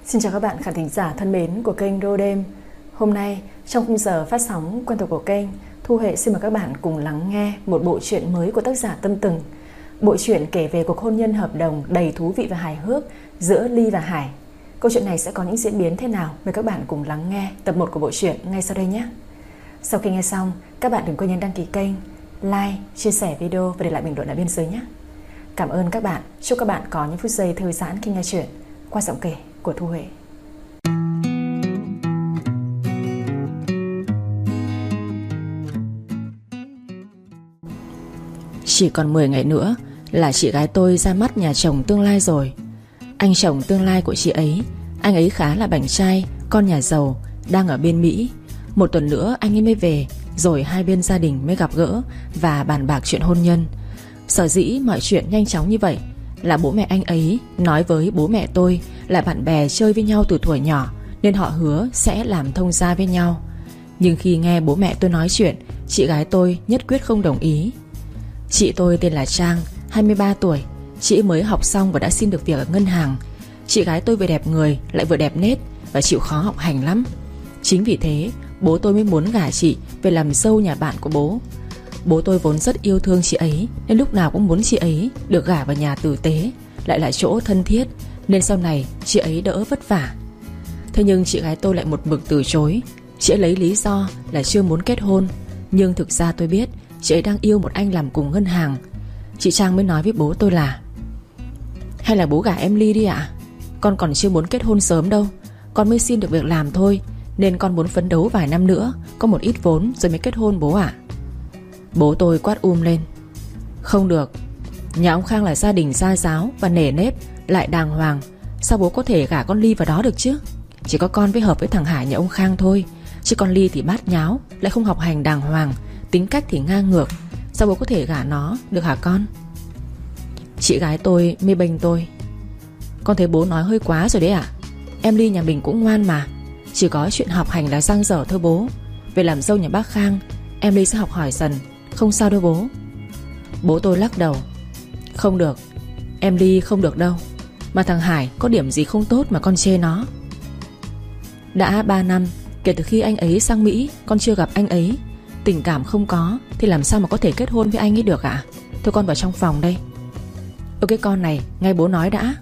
Xin chào các bạn khán thính giả thân mến của kênh Rô Đêm. Hôm nay trong khung giờ phát sóng quen thuộc của kênh, Thu Hệ xin mời các bạn cùng lắng nghe một bộ truyện mới của tác giả Tâm Từng. Bộ truyện kể về cuộc hôn nhân hợp đồng đầy thú vị và hài hước giữa Ly và Hải. Câu chuyện này sẽ có những diễn biến thế nào? Mời các bạn cùng lắng nghe tập 1 của bộ truyện ngay sau đây nhé. Sau khi nghe xong, các bạn đừng quên nhấn đăng ký kênh, like, chia sẻ video và để lại bình luận ở bên dưới nhé. Cảm ơn các bạn. Chúc các bạn có những phút giây thư giãn khi nghe chuyện qua giọng kể của Thu Huệ. Chỉ còn 10 ngày nữa là chị gái tôi ra mắt nhà chồng tương lai rồi. Anh chồng tương lai của chị ấy, anh ấy khá là bảnh trai, con nhà giàu, đang ở bên Mỹ. Một tuần nữa anh ấy mới về, rồi hai bên gia đình mới gặp gỡ và bàn bạc chuyện hôn nhân. Sở dĩ mọi chuyện nhanh chóng như vậy là bố mẹ anh ấy nói với bố mẹ tôi là bạn bè chơi với nhau từ thuở nhỏ, nên họ hứa sẽ làm thông gia với nhau. Nhưng khi nghe bố mẹ tôi nói chuyện, chị gái tôi nhất quyết không đồng ý. Chị tôi tên là Trang, 23 tuổi. Chị mới học xong và đã xin được việc ở ngân hàng. Chị gái tôi vừa đẹp người lại vừa đẹp nết và chịu khó học hành lắm. Chính vì thế bố tôi mới muốn gả chị về làm dâu nhà bạn của bố. Bố tôi vốn rất yêu thương chị ấy, nên lúc nào cũng muốn chị ấy được gả vào nhà tử tế, lại là chỗ thân thiết, nên sau này chị ấy đỡ vất vả. Thế nhưng chị gái tôi lại một mực từ chối. Chị ấy lấy lý do là chưa muốn kết hôn. Nhưng thực ra tôi biết chị ấy đang yêu một anh làm cùng ngân hàng. Chị Trang mới nói với bố tôi là: hay là bố gả em Ly đi ạ. Con còn chưa muốn kết hôn sớm đâu, con mới xin được việc làm thôi, nên con muốn phấn đấu vài năm nữa, có một ít vốn rồi mới kết hôn bố ạ. Bố tôi quát lên: không được. Nhà ông Khang là gia đình gia giáo và nể nếp, lại đàng hoàng. Sao bố có thể gả con Ly vào đó được chứ? Chỉ có con với hợp với thằng Hải nhà ông Khang thôi, chứ con Ly thì bát nháo, lại không học hành đàng hoàng, tính cách thì ngang ngược. Sao bố có thể gả nó được hả con? Chị gái tôi mê bênh tôi: con thấy bố nói hơi quá rồi đấy ạ. Em Ly nhà mình cũng ngoan mà, chỉ có chuyện học hành là dang dở thôi bố. Về làm dâu nhà bác Khang, em Ly sẽ học hỏi dần, không sao đâu bố. Bố tôi lắc đầu: không được, em Ly không được đâu. Mà thằng Hải có điểm gì không tốt mà con chê nó? Đã 3 năm kể từ khi anh ấy sang Mỹ, con chưa gặp anh ấy. Tình cảm không có thì làm sao mà có thể kết hôn với anh ấy được ạ? Thôi con vào trong phòng đây. Ôi cái con này, nghe bố nói đã.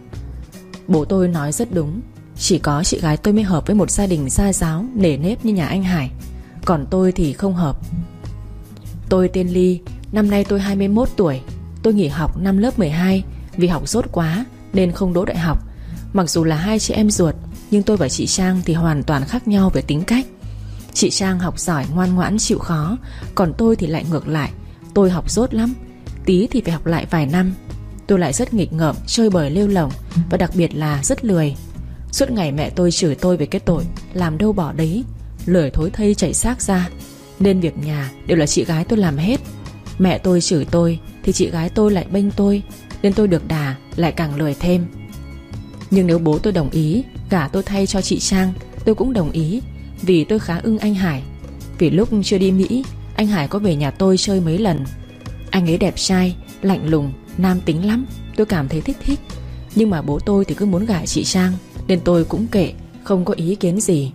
Bố tôi nói rất đúng. Chỉ có chị gái tôi mới hợp với một gia đình gia giáo nể nếp như nhà anh Hải, còn tôi thì không hợp. Tôi tên Ly, năm nay tôi 21 tuổi. Tôi nghỉ học năm lớp 12 vì học dốt quá nên không đỗ đại học. Mặc dù là hai chị em ruột, nhưng tôi và chị Trang thì hoàn toàn khác nhau về tính cách. Chị Trang học giỏi, ngoan ngoãn, chịu khó, còn tôi thì lại ngược lại. Tôi học dốt lắm, tí thì phải học lại vài năm. Tôi lại rất nghịch ngợm, chơi bời lêu lổng, và đặc biệt là rất lười. Suốt ngày mẹ tôi chửi tôi về cái tội làm đâu bỏ đấy, lười thối thây chảy xác ra, nên việc nhà đều là chị gái tôi làm hết. Mẹ tôi chửi tôi thì chị gái tôi lại bênh tôi, nên tôi được đà lại càng lười thêm. Nhưng nếu bố tôi đồng ý gả tôi thay cho chị Trang, tôi cũng đồng ý, vì tôi khá ưng anh Hải. Vì lúc chưa đi Mỹ, anh Hải có về nhà tôi chơi mấy lần. Anh ấy đẹp trai, lạnh lùng, nam tính lắm, tôi cảm thấy thích. Nhưng mà bố tôi thì cứ muốn gả chị Trang, nên tôi cũng kệ, không có ý kiến gì.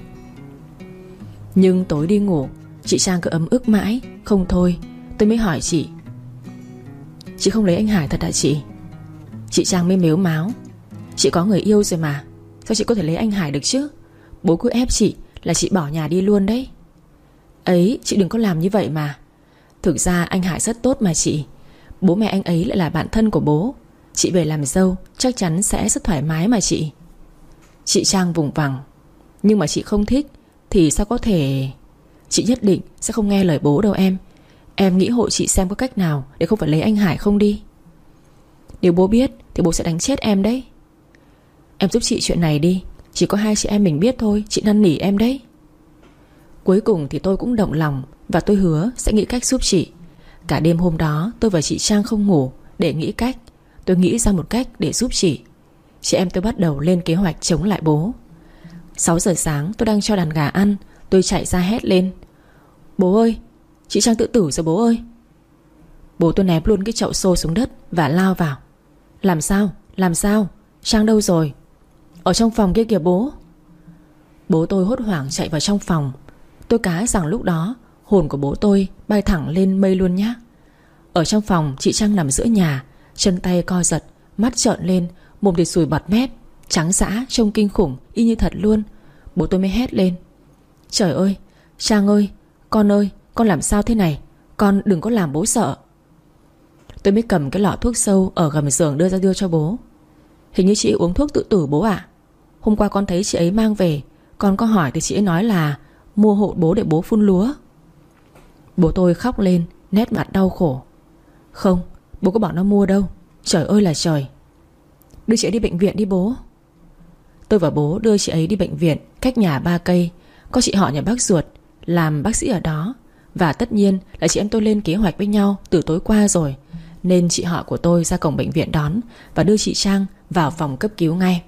Nhưng tối đi ngủ, chị Trang cứ ấm ức mãi, không thôi. Tôi mới hỏi chị: chị không lấy anh Hải thật hả chị? Chị Trang mới mếu máo: chị có người yêu rồi mà, sao chị có thể lấy anh Hải được chứ? Bố cứ ép chị là chị bỏ nhà đi luôn đấy. Ấy, chị đừng có làm như vậy mà. Thực ra anh Hải rất tốt mà chị. Bố mẹ anh ấy lại là bạn thân của bố. Chị về làm dâu chắc chắn sẽ rất thoải mái mà chị. Chị Trang vùng vằng: nhưng mà chị không thích thì sao có thể? Chị nhất định sẽ không nghe lời bố đâu em. Em nghĩ hộ chị xem có cách nào để không phải lấy anh Hải không đi. Nếu bố biết thì bố sẽ đánh chết em đấy. Em giúp chị chuyện này đi, chỉ có hai chị em mình biết thôi, chị năn nỉ em đấy. Cuối cùng thì tôi cũng động lòng, và tôi hứa sẽ nghĩ cách giúp chị. Cả đêm hôm đó tôi và chị Trang không ngủ để nghĩ cách. Tôi nghĩ ra một cách để giúp chị. Chị em tôi bắt đầu lên kế hoạch chống lại bố. 6 giờ sáng tôi đang cho đàn gà ăn, tôi chạy ra hét lên: bố ơi, chị Trang tự tử rồi bố ơi. Bố tôi ném luôn cái chậu xôi xuống đất và lao vào: làm sao? Trang đâu rồi? Ở trong phòng kia kìa bố. Bố tôi hốt hoảng chạy vào trong phòng. Tôi cá rằng lúc đó hồn của bố tôi bay thẳng lên mây luôn nhá. Ở trong phòng chị Trang nằm giữa nhà, chân tay co giật, mắt trợn lên, mồm thì sùi bọt mép, trắng dã trông kinh khủng, y như thật luôn. Bố tôi mới hét lên: Trời ơi, Trang ơi, con làm sao thế này? Con đừng có làm bố sợ. Tôi mới cầm cái lọ thuốc sâu ở gầm giường đưa cho bố. Hình như chị uống thuốc tự tử bố ạ. Hôm qua con thấy chị ấy mang về, con có hỏi thì chị ấy nói là mua hộ bố để bố phun lúa. Bố tôi khóc lên, nét mặt đau khổ. Không, bố có bảo nó mua đâu. Trời ơi là trời. Đưa chị ấy đi bệnh viện đi bố. Tôi và bố đưa chị ấy đi bệnh viện cách nhà 3 cây. Có chị họ nhà bác ruột làm bác sĩ ở đó. Và tất nhiên là chị em tôi lên kế hoạch với nhau từ tối qua rồi, nên chị họ của tôi ra cổng bệnh viện đón và đưa chị Trang vào phòng cấp cứu ngay.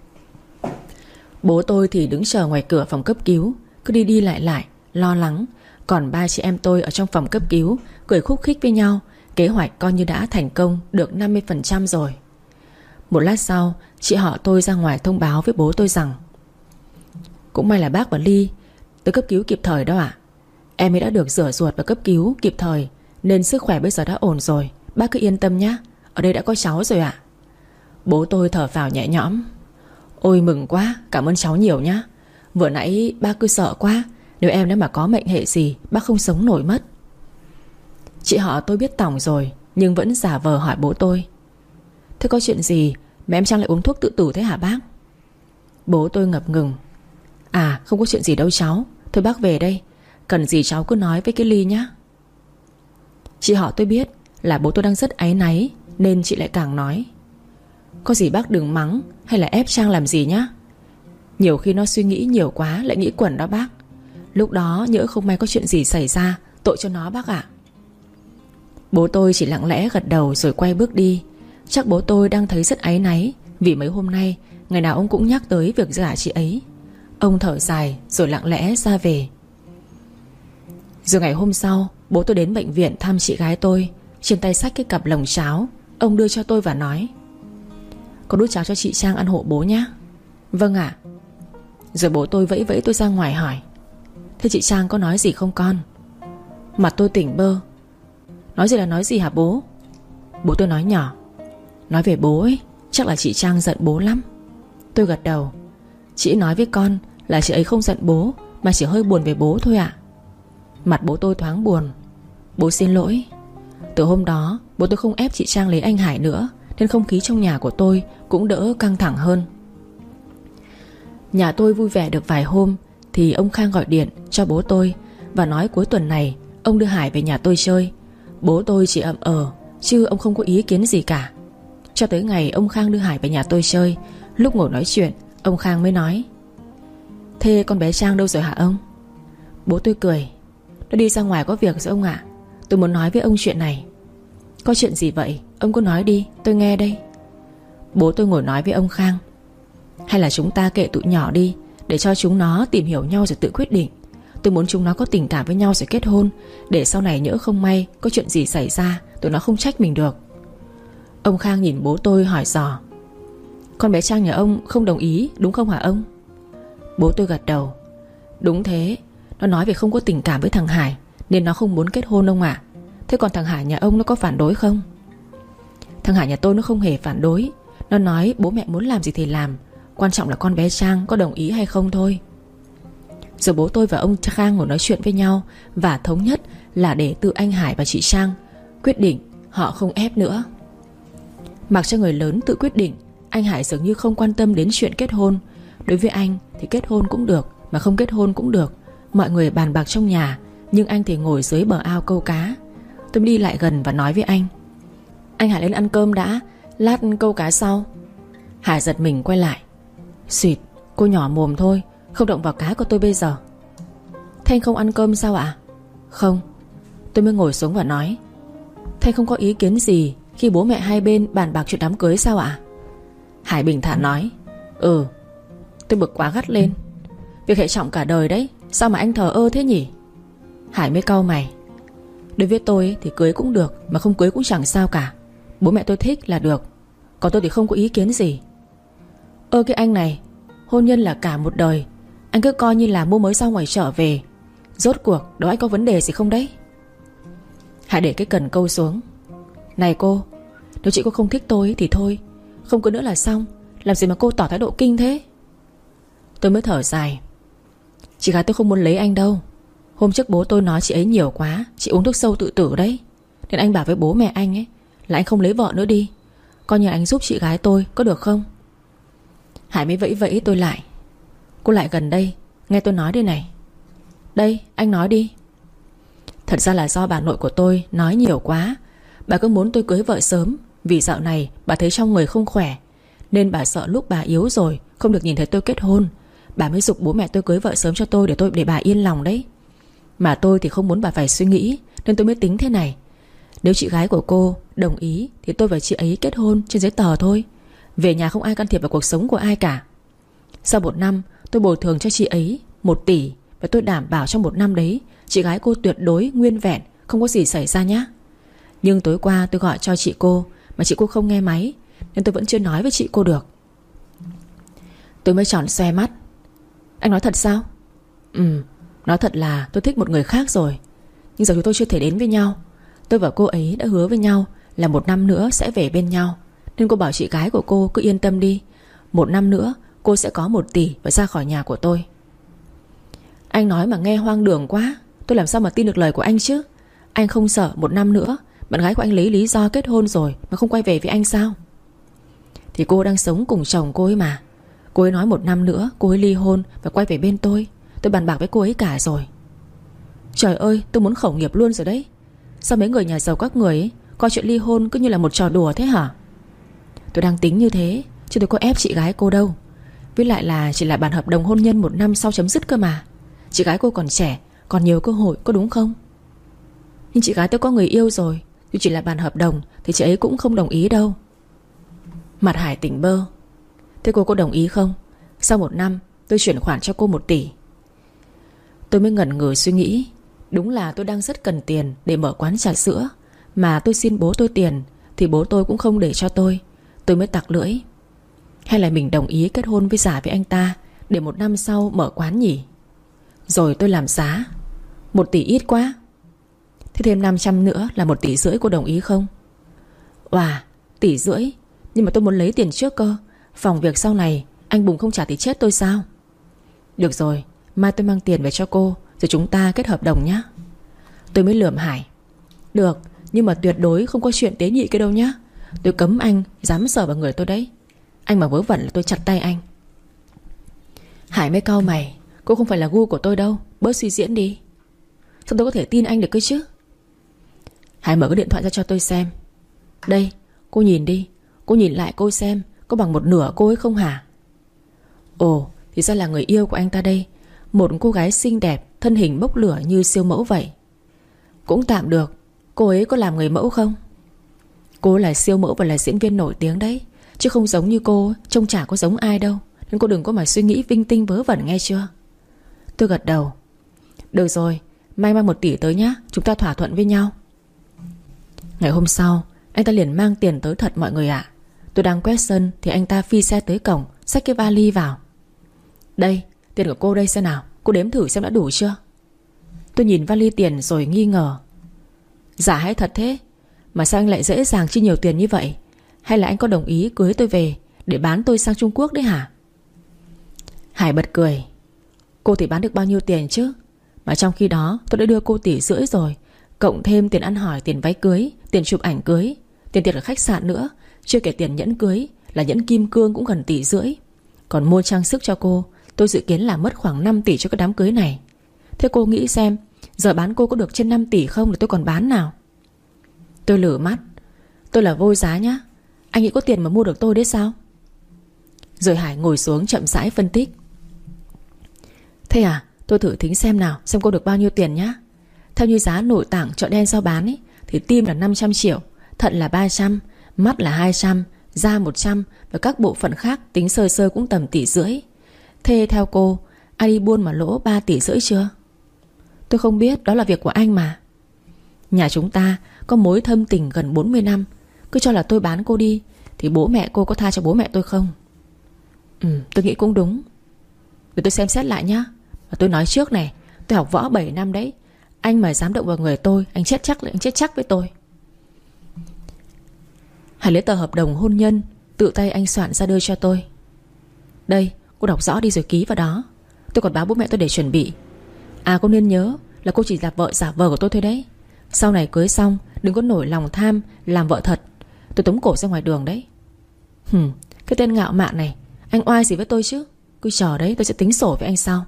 Bố tôi thì đứng chờ ngoài cửa phòng cấp cứu, cứ đi đi lại lại, lo lắng. Còn 3 chị em tôi ở trong phòng cấp cứu cười khúc khích với nhau. Kế hoạch coi như đã thành công được 50% rồi. Một lát sau, chị họ tôi ra ngoài thông báo với bố tôi rằng: Cũng may là bác và Ly tới cấp cứu kịp thời đó ạ. Em ấy đã được rửa ruột và cấp cứu kịp thời, nên sức khỏe bây giờ đã ổn rồi. Bác cứ yên tâm nhé, ở đây đã có cháu rồi ạ. Bố tôi thở phào nhẹ nhõm: Ôi mừng quá, cảm ơn cháu nhiều nhá. Vừa nãy bác cứ sợ quá, nếu em nếu mà có mệnh hệ gì, bác không sống nổi mất. Chị họ tôi biết tỏng rồi, nhưng vẫn giả vờ hỏi bố tôi: Thế có chuyện gì mà em Trang lại uống thuốc tự tử thế hả bác? Bố tôi ngập ngừng: À không có chuyện gì đâu cháu. Thôi bác về đây, cần gì cháu cứ nói với cái Ly nhá. Chị họ tôi biết là bố tôi đang rất áy náy, nên chị lại càng nói: Có gì bác đừng mắng hay là ép Trang làm gì nhá. Nhiều khi nó suy nghĩ nhiều quá lại nghĩ quẩn đó bác. Lúc đó nhỡ không may có chuyện gì xảy ra, tội cho nó bác ạ. Bố tôi chỉ lặng lẽ gật đầu rồi quay bước đi. Chắc bố tôi đang thấy rất áy náy, vì mấy hôm nay ngày nào ông cũng nhắc tới việc gả chị ấy. Ông thở dài rồi lặng lẽ ra về. Rồi ngày hôm sau, bố tôi đến bệnh viện thăm chị gái tôi. Trên tay xách cái cặp lồng cháo. Ông đưa cho tôi và nói: Con đút cháo cho chị Trang ăn hộ bố nhé. Vâng ạ. Rồi bố tôi vẫy vẫy tôi ra ngoài hỏi: Thế chị Trang có nói gì không con? Mặt tôi tỉnh bơ. Nói gì là nói gì hả bố? Bố tôi nói nhỏ: Nói về bố ấy, chắc là chị Trang giận bố lắm. Tôi gật đầu: Chị nói với con là chị ấy không giận bố, mà chỉ hơi buồn về bố thôi ạ. Mặt bố tôi thoáng buồn: Bố xin lỗi. Từ hôm đó bố tôi không ép chị Trang lấy anh Hải nữa, nên không khí trong nhà của tôi cũng đỡ căng thẳng hơn. Nhà tôi vui vẻ được vài hôm thì ông Khang gọi điện cho bố tôi và nói cuối tuần này ông đưa Hải về nhà tôi chơi. Bố tôi chỉ ậm chứ ông không có ý kiến gì cả. Cho tới ngày ông Khang đưa Hải về nhà tôi chơi, lúc ngồi nói chuyện, ông Khang mới nói: Thế con bé Trang đâu rồi hả ông? Bố tôi cười: Nó đi ra ngoài có việc rồi ông ạ. Tôi muốn nói với ông chuyện này. Có chuyện gì vậy? Ông cứ nói đi, tôi nghe đây. Bố tôi ngồi nói với ông Khang: Hay là chúng ta kệ tụi nhỏ đi, để cho chúng nó tìm hiểu nhau rồi tự quyết định. Tôi muốn chúng nó có tình cảm với nhau rồi kết hôn, để sau này nhỡ không may có chuyện gì xảy ra, tụi nó không trách mình được. Ông Khang nhìn bố tôi hỏi dò: Con bé Trang nhà ông không đồng ý đúng không hả ông? Bố tôi gật đầu: Đúng thế. Nó nói về không có tình cảm với thằng Hải, nên nó không muốn kết hôn ông ạ. Thế còn thằng Hải nhà ông nó có phản đối không? Thằng Hải nhà tôi nó không hề phản đối. Nó nói bố mẹ muốn làm gì thì làm, quan trọng là con bé Trang có đồng ý hay không thôi. Rồi bố tôi và ông Khang ngồi nói chuyện với nhau và thống nhất là để tự anh Hải và chị Trang quyết định, họ không ép nữa. Mặc cho người lớn tự quyết định, anh Hải dường như không quan tâm đến chuyện kết hôn. Đối với anh thì kết hôn cũng được, mà không kết hôn cũng được. Mọi người bàn bạc trong nhà, nhưng anh thì ngồi dưới bờ ao câu cá. Tôi đi lại gần và nói với anh: Anh Hải lên ăn cơm đã, lát câu cá sau. Hải giật mình quay lại: Xịt, cô nhỏ mồm thôi, không động vào cá của tôi bây giờ. Thế anh không ăn cơm sao ạ? Không. Tôi mới ngồi xuống và nói: Thế không có ý kiến gì khi bố mẹ hai bên bàn bạc chuyện đám cưới sao ạ? Hải bình thản nói: Ừ. Tôi bực quá gắt lên: Việc hệ trọng cả đời đấy, sao mà anh thờ ơ thế nhỉ? Hải mới cau mày: Đối với tôi thì cưới cũng được, mà không cưới cũng chẳng sao cả. Bố mẹ tôi thích là được, còn tôi thì không có ý kiến gì. Ơ cái anh này, Hôn nhân là cả một đời. Anh cứ coi như là mua mới rau ngoài chợ về. Rốt cuộc đó anh có vấn đề gì không đấy? Hải để cái cần câu xuống. Này cô, nếu chị cô không thích tôi thì thôi, không cứ nữa là xong. Làm gì mà cô tỏ thái độ kinh thế? Tôi mới thở dài. Chị gái tôi không muốn lấy anh đâu. Hôm trước bố tôi nói chị ấy nhiều quá, chị uống thuốc sâu tự tử đấy. Nên anh bảo với bố mẹ anh ấy là anh không lấy vợ nữa đi. Coi như anh giúp chị gái tôi, có được không? Hải mới vẫy vẫy tôi lại. Cô lại gần đây, nghe tôi nói đây này. Đây, anh nói đi. Thật ra là do bà nội của tôi nói nhiều quá. Bà cứ muốn tôi cưới vợ sớm, vì dạo này bà thấy trong người không khỏe, nên bà sợ lúc bà yếu rồi không được nhìn thấy tôi kết hôn. Bà mới giục bố mẹ tôi cưới vợ sớm cho tôi để bà yên lòng đấy. Mà tôi thì không muốn bà phải suy nghĩ, nên tôi mới tính thế này. Nếu chị gái của cô đồng ý thì tôi và chị ấy kết hôn trên giấy tờ thôi. Về nhà không ai can thiệp vào cuộc sống của ai cả. Sau 1 năm tôi bồi thường cho chị ấy 1 tỷ. Và tôi đảm bảo trong 1 năm đấy chị gái cô tuyệt đối nguyên vẹn, không có gì xảy ra nhá. Nhưng tối qua tôi gọi cho chị cô mà chị cô không nghe máy, nên tôi vẫn chưa nói với chị cô được. Tôi mới tròn xoe mắt. Anh nói thật sao? Nói thật là tôi thích một người khác rồi. Nhưng giờ chúng tôi chưa thể đến với nhau. Tôi và cô ấy đã hứa với nhau là 1 năm nữa sẽ về bên nhau. Nên cô bảo chị gái của cô cứ yên tâm đi. 1 năm nữa cô sẽ có 1 tỷ và ra khỏi nhà của tôi. Anh nói mà nghe hoang đường quá. Tôi làm sao mà tin được lời của anh chứ? Anh không sợ 1 năm nữa bạn gái của anh lấy lý do kết hôn rồi mà không quay về với anh sao? Thì cô đang sống cùng chồng cô ấy mà. Cô ấy nói 1 năm nữa cô ấy ly hôn và quay về bên tôi. Tôi bàn bạc với cô ấy cả rồi. Trời ơi, tôi muốn khẩu nghiệp luôn rồi đấy. Sao mấy người nhà giàu các người ấy coi chuyện ly hôn cứ như là một trò đùa thế hả? Tôi đang tính như thế, chứ tôi có ép chị gái cô đâu. Với lại là chỉ là bản hợp đồng hôn nhân 1 năm sau chấm dứt cơ mà. Chị gái cô còn trẻ, còn nhiều cơ hội, có đúng không? Nhưng chị gái tôi có người yêu rồi. Dù chỉ là bản hợp đồng thì chị ấy cũng không đồng ý đâu. Mặt Hải tỉnh bơ. Thế cô có đồng ý không? Sau 1 năm tôi chuyển khoản cho cô 1 tỷ. Tôi mới ngẩn ngừ suy nghĩ. Đúng là tôi đang rất cần tiền để mở quán trà sữa. Mà tôi xin bố tôi tiền thì bố tôi cũng không để cho tôi. Tôi mới tặc lưỡi. Hay là mình đồng ý kết hôn với giả với anh ta, để 1 năm sau mở quán nhỉ? Rồi tôi làm giá. 1 tỷ ít quá. Thế thêm 500 nữa là 1,5 tỷ, cô đồng ý không? Wow, 1,5 tỷ. Nhưng mà tôi muốn lấy tiền trước cơ. Phòng việc sau này anh Bùng không trả thì chết tôi sao? Được rồi, mai tôi mang tiền về cho cô, rồi chúng ta kết hợp đồng nhá. Tôi mới lườm Hải. Được, nhưng mà tuyệt đối không có chuyện tế nhị kia đâu nhá. Tôi cấm anh dám sờ vào người tôi đấy. Anh mà vớ vẩn là tôi chặt tay anh. Hải mới cau mày. Cô không phải là gu của tôi đâu, bớt suy diễn đi. Sao tôi có thể tin anh được cơ chứ? Hải mở cái điện thoại ra cho tôi xem. Đây, cô nhìn đi. Cô nhìn lại cô xem có bằng 1/2 cô ấy không hả? Ồ, thì ra là người yêu của anh ta đây. Một cô gái xinh đẹp, thân hình bốc lửa như siêu mẫu vậy. Cũng tạm được. Cô ấy có làm người mẫu không? Cô ấy là siêu mẫu và là diễn viên nổi tiếng đấy. Chứ không giống như cô, trông chả có giống ai đâu. Nên cô đừng có mà suy nghĩ vinh tinh vớ vẩn nghe chưa? Tôi gật đầu. Được rồi, mai mang 1 tỷ tới nhá. Chúng ta thỏa thuận với nhau. Ngày hôm sau anh ta liền mang tiền tới thật mọi người ạ. Tôi đang quét sân thì anh ta phi xe tới cổng, xách cái vali vào. Đây, tiền của cô đây xem nào. Cô đếm thử xem đã đủ chưa? Tôi nhìn vali tiền rồi nghi ngờ. Giả hay thật thế? Mà sao anh lại dễ dàng chi nhiều tiền như vậy? Hay là anh có đồng ý cưới tôi về để bán tôi sang Trung Quốc đấy hả? Hải bật cười. Cô thì bán được bao nhiêu tiền chứ? Mà trong khi đó tôi đã đưa cô 1,5 tỷ rồi. Cộng thêm tiền ăn hỏi, tiền váy cưới, tiền chụp ảnh cưới, tiền tiệc ở khách sạn nữa. Chưa kể tiền nhẫn cưới là nhẫn kim cương cũng gần 1,5 tỷ. Còn mua trang sức cho cô, tôi dự kiến là mất khoảng 5 tỷ cho cái đám cưới này. Thế cô nghĩ xem, giờ bán cô có được trên 5 tỷ không thì tôi còn bán nào? Tôi lử mắt. Tôi là vô giá nhá. Anh nghĩ có tiền mà mua được tôi đấy sao? Rồi Hải ngồi xuống chậm rãi phân tích. Thế à, tôi thử tính xem nào, xem cô được bao nhiêu tiền nhá. Theo như giá nội tạng chợ đen sau bán ấy, thì tim là 500 triệu, thận là 300, mắt là 200, da 100, và các bộ phận khác tính sơ sơ cũng tầm 1,5 tỷ. Thế theo cô, ai đi buôn mà lỗ 3,5 tỷ chưa? Tôi không biết, đó là việc của anh mà. Nhà chúng ta có mối thâm tình gần 40 năm. Cứ cho là tôi bán cô đi thì bố mẹ cô có tha cho bố mẹ tôi không? Tôi nghĩ cũng đúng. Để tôi xem xét lại nhá. Và tôi nói trước này, tôi học võ 7 năm đấy. Anh mà dám động vào người tôi, anh chết chắc với tôi. Hải lấy tờ hợp đồng hôn nhân, tự tay anh soạn ra đưa cho tôi. Đây, cô đọc rõ đi rồi ký vào đó. Tôi còn báo bố mẹ tôi để chuẩn bị. À, cô nên nhớ là cô chỉ là vợ giả vờ của tôi thôi đấy. Sau này cưới xong đừng có nổi lòng tham làm vợ thật. Tôi tống cổ ra ngoài đường đấy. Cái tên ngạo mạn này, anh oai gì với tôi chứ? Cứ chờ đấy, tôi sẽ tính sổ với anh sau.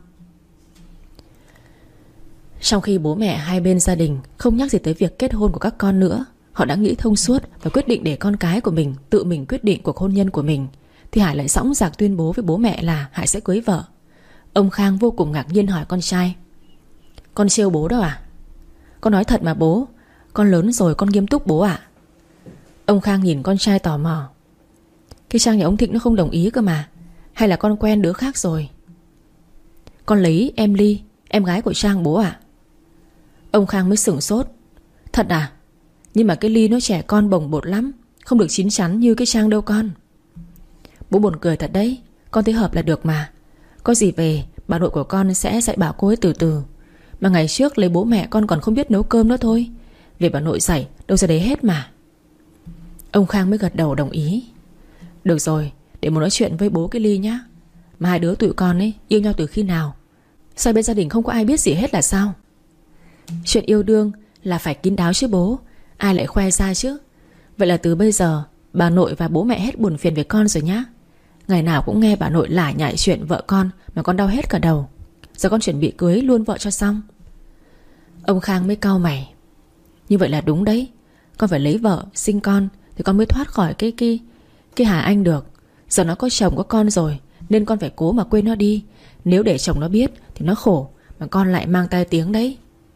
Trong khi bố mẹ hai bên gia đình không nhắc gì tới việc kết hôn của các con nữa, họ đã nghĩ thông suốt và quyết định để con cái của mình tự mình quyết định cuộc hôn nhân của mình, thì Hải lại dõng dạc tuyên bố với bố mẹ là Hải sẽ cưới vợ. Ông Khang vô cùng ngạc nhiên hỏi con trai: Con trêu bố đâu à? Con nói thật mà bố. Con lớn rồi, con nghiêm túc bố ạ. Ông Khang nhìn con trai tò mò. Cái Trang nhà ông Thịnh nó không đồng ý cơ mà. Hay là con quen đứa khác rồi? Con lấy em Ly, em gái của Trang bố ạ. Ông Khang mới sửng sốt. Thật à? Nhưng mà cái Ly nó trẻ con bồng bột lắm, không được chín chắn như cái Trang đâu con. Bố buồn cười thật đấy. Con thấy hợp là được mà. Có gì về bà nội của con sẽ dạy bảo cô ấy từ từ. Mà ngày trước lấy bố mẹ con còn không biết nấu cơm nữa thôi. Về bà nội dạy đâu ra đấy hết mà. Ông Khang mới gật đầu đồng ý. Được rồi, để một nói chuyện với bố cái Ly nhá. Mà hai đứa tụi con ấy yêu nhau từ khi nào? Sao bên gia đình không có ai biết gì hết là sao? Chuyện yêu đương là phải kín đáo chứ bố. Ai lại khoe ra chứ? Vậy là từ bây giờ bà nội và bố mẹ hết buồn phiền về con rồi nhá. Ngày nào cũng nghe bà nội lải nhải chuyện vợ con mà con đau hết cả đầu. Giờ con chuẩn bị cưới luôn vợ cho xong. Ông Khang mới cau mày. Như vậy là đúng đấy. Con phải lấy vợ, sinh con thì con mới thoát khỏi cái Hà Anh được. Giờ nó có chồng có con rồi, nên con phải cố mà quên nó đi. Nếu để chồng nó biết thì nó khổ, mà con lại mang tai tiếng đấy.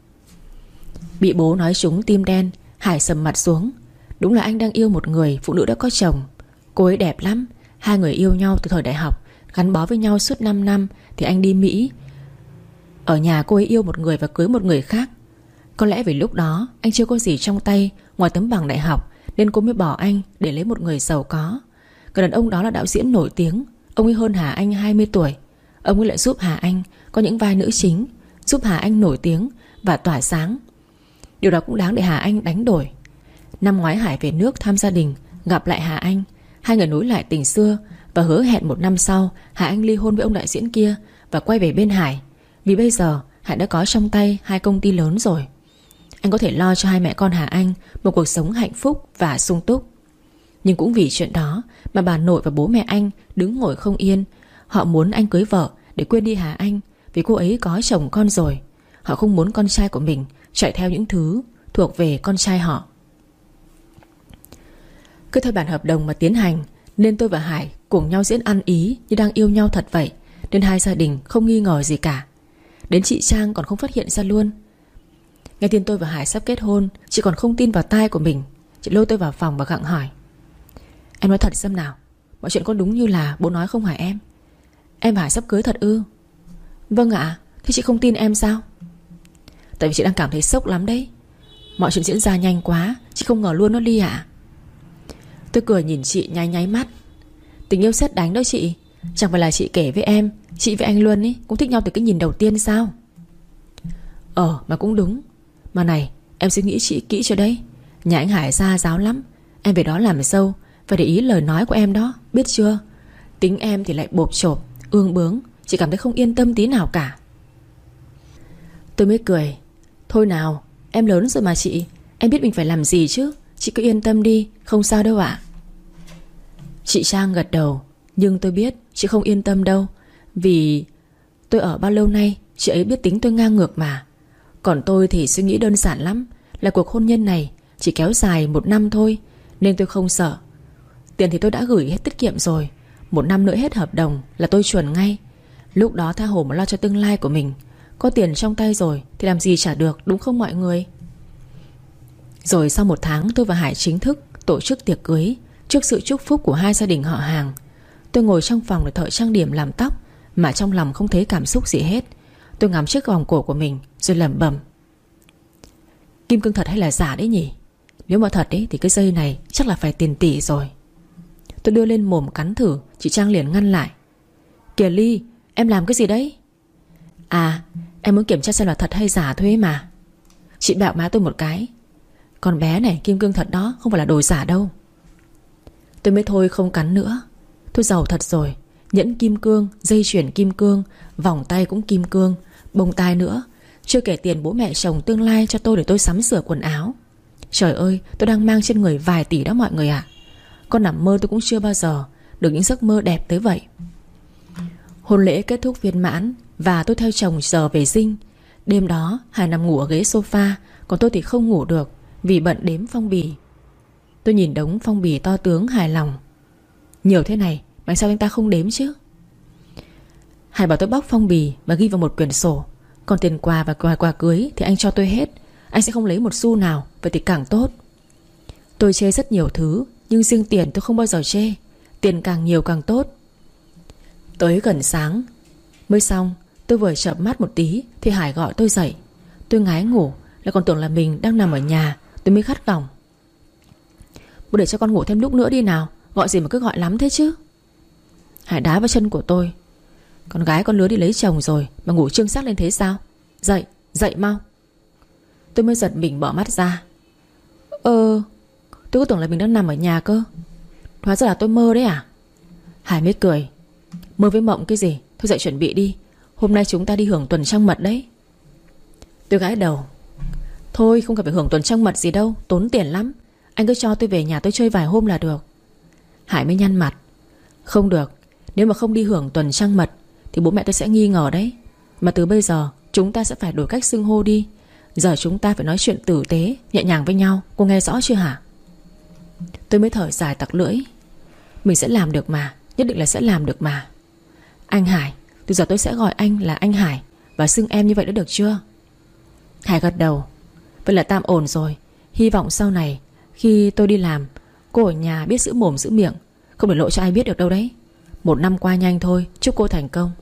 Bị bố nói trúng tim đen, Hải sầm mặt xuống. Đúng là anh đang yêu một người phụ nữ đã có chồng. Cô ấy đẹp lắm. Hai người yêu nhau từ thời đại học, gắn bó với nhau suốt 5 năm. Thì anh đi Mỹ. Ở nhà cô ấy yêu một người và cưới một người khác. Có lẽ vì lúc đó anh chưa có gì trong tay ngoài tấm bằng đại học, nên cô mới bỏ anh để lấy một người giàu có. Người đàn ông đó là đạo diễn nổi tiếng. Ông ấy hơn Hà Anh 20 tuổi. Ông ấy lại giúp Hà Anh có những vai nữ chính, giúp Hà Anh nổi tiếng và tỏa sáng. Điều đó cũng đáng để Hà Anh đánh đổi. Năm ngoái Hải về nước thăm gia đình, gặp lại Hà Anh. Hai người nối lại tình xưa và hứa hẹn 1 năm sau Hà Anh ly hôn với ông đạo diễn kia và quay về bên Hải. Vì bây giờ Hải đã có trong tay 2 công ty lớn rồi. Anh có thể lo cho hai mẹ con Hà Anh một cuộc sống hạnh phúc và sung túc. Nhưng cũng vì chuyện đó mà bà nội và bố mẹ anh đứng ngồi không yên. Họ muốn anh cưới vợ để quên đi Hà Anh, vì cô ấy có chồng con rồi. Họ không muốn con trai của mình chạy theo những thứ thuộc về con trai họ. Cứ theo bản hợp đồng mà tiến hành, nên tôi và Hải cùng nhau diễn ăn ý như đang yêu nhau thật vậy. Nên hai gia đình không nghi ngờ gì cả. Đến chị Trang còn không phát hiện ra luôn. Nghe tin tôi và Hải sắp kết hôn, chị còn không tin vào tai của mình. Chị lôi tôi vào phòng và gặng hỏi: Em nói thật xem nào, mọi chuyện có đúng như là bố nói không hả em? Em và Hải sắp cưới thật ư? Vâng ạ. Thế chị không tin em sao? Tại vì chị đang cảm thấy sốc lắm đấy. Mọi chuyện diễn ra nhanh quá, chị không ngờ luôn nó Ly ạ. Tôi cười nhìn chị nháy nháy mắt. Tình yêu sét đánh đó chị. Chẳng phải là chị kể với em, chị với anh Luân ấy cũng thích nhau từ cái nhìn đầu tiên sao? Mà cũng đúng. Mà này, em suy nghĩ chị kỹ cho đấy. Nhà anh Hải gia giáo lắm. Em về đó làm dâu phải để ý lời nói của em đó, biết chưa? Tính em thì lại bộp chộp, ương bướng. Chị cảm thấy không yên tâm tí nào cả. Tôi mới cười. Thôi nào, em lớn rồi mà chị. Em biết mình phải làm gì chứ. Chị cứ yên tâm đi, không sao đâu ạ. Chị Trang gật đầu. Nhưng tôi biết chị không yên tâm đâu. Vì tôi ở bao lâu nay chị ấy biết tính tôi ngang ngược mà. Còn tôi thì suy nghĩ đơn giản lắm, là cuộc hôn nhân này chỉ kéo dài 1 năm thôi. Nên tôi không sợ. Tiền thì tôi đã gửi hết tiết kiệm rồi. 1 năm nữa hết hợp đồng là tôi chuẩn ngay. Lúc đó tha hồ mà lo cho tương lai của mình. Có tiền trong tay rồi thì làm gì trả được, đúng không mọi người? Rồi sau 1 tháng tôi và Hải chính thức tổ chức tiệc cưới trước sự chúc phúc của hai gia đình họ hàng. Tôi ngồi trong phòng để thợ trang điểm làm tóc, mà trong lòng không thấy cảm xúc gì hết. Tôi ngắm chiếc vòng cổ của mình rồi lẩm bẩm: kim cương thật hay là giả đấy nhỉ? Nếu mà thật ấy thì cái dây này chắc là phải tiền tỷ rồi. Tôi đưa lên mồm cắn thử, chị Trang liền ngăn lại: Kìa Ly, Em làm cái gì đấy? À, em muốn kiểm tra xem là thật hay giả thôi ấy mà. Chị bạo má tôi một cái. Con bé này, kim cương thật đó, không phải là đồ giả đâu. Tôi mới thôi không cắn nữa. Tôi giàu thật rồi. Nhẫn kim cương, dây chuyền kim cương, vòng tay cũng kim cương, bông tai nữa. Chưa kể tiền bố mẹ chồng tương lai cho tôi để tôi sắm sửa quần áo. Trời ơi, tôi đang mang trên người vài tỷ đó mọi người ạ. Con nằm mơ tôi cũng chưa bao giờ được những giấc mơ đẹp tới vậy. Hôn lễ kết thúc viên mãn và tôi theo chồng giờ về dinh. Đêm đó Hải nằm ngủ ở ghế sofa, còn tôi thì không ngủ được vì bận đếm phong bì. Tôi nhìn đống phong bì to tướng hài lòng. Nhiều thế này mà sao anh ta không đếm chứ? Hải bảo tôi bóc phong bì và ghi vào một quyển sổ. Còn tiền quà và quà cưới thì anh cho tôi hết. Anh sẽ không lấy một xu nào, vậy thì càng tốt. Tôi chê rất nhiều thứ, nhưng riêng tiền tôi không bao giờ chê. Tiền càng nhiều càng tốt. Tới gần sáng mới xong. Tôi vừa chợp mắt một tí thì Hải gọi tôi dậy. Tôi ngái ngủ, lại còn tưởng là mình đang nằm ở nhà. Tôi mới khát gỏng. Bố để cho con ngủ thêm lúc nữa đi nào. Gọi gì mà cứ gọi lắm thế chứ? Hải đá vào chân của tôi. Con gái con lứa đi lấy chồng rồi mà ngủ trương xác lên thế sao? Dậy, dậy mau. Tôi mới giật mình bỏ mắt ra. Tôi cứ tưởng là mình đang nằm ở nhà cơ. Hóa ra là tôi mơ đấy à? Hải mới cười. Mơ với mộng cái gì? Thôi dậy chuẩn bị đi. Hôm nay chúng ta đi hưởng tuần trăng mật đấy. Tôi gãi đầu. Thôi không cần phải hưởng tuần trăng mật gì đâu, tốn tiền lắm. Anh cứ cho tôi về nhà tôi chơi vài hôm là được. Hải mới nhăn mặt. Không được, nếu mà không đi hưởng tuần trăng mật thì bố mẹ tôi sẽ nghi ngờ đấy. Mà từ bây giờ chúng ta sẽ phải đổi cách xưng hô đi. Giờ chúng ta phải nói chuyện tử tế, nhẹ nhàng với nhau. Cô nghe rõ chưa hả? Tôi mới thở dài tặc lưỡi. Mình sẽ làm được mà, nhất định là sẽ làm được mà. Anh Hải, từ giờ tôi sẽ gọi anh là anh Hải và xưng em như vậy đã được chưa? Hải gật đầu. Vậy là tạm ổn rồi. Hy vọng sau này khi tôi đi làm, cô ở nhà biết giữ mồm giữ miệng, không để lộ cho ai biết được đâu đấy. 1 năm qua nhanh thôi. Chúc cô thành công.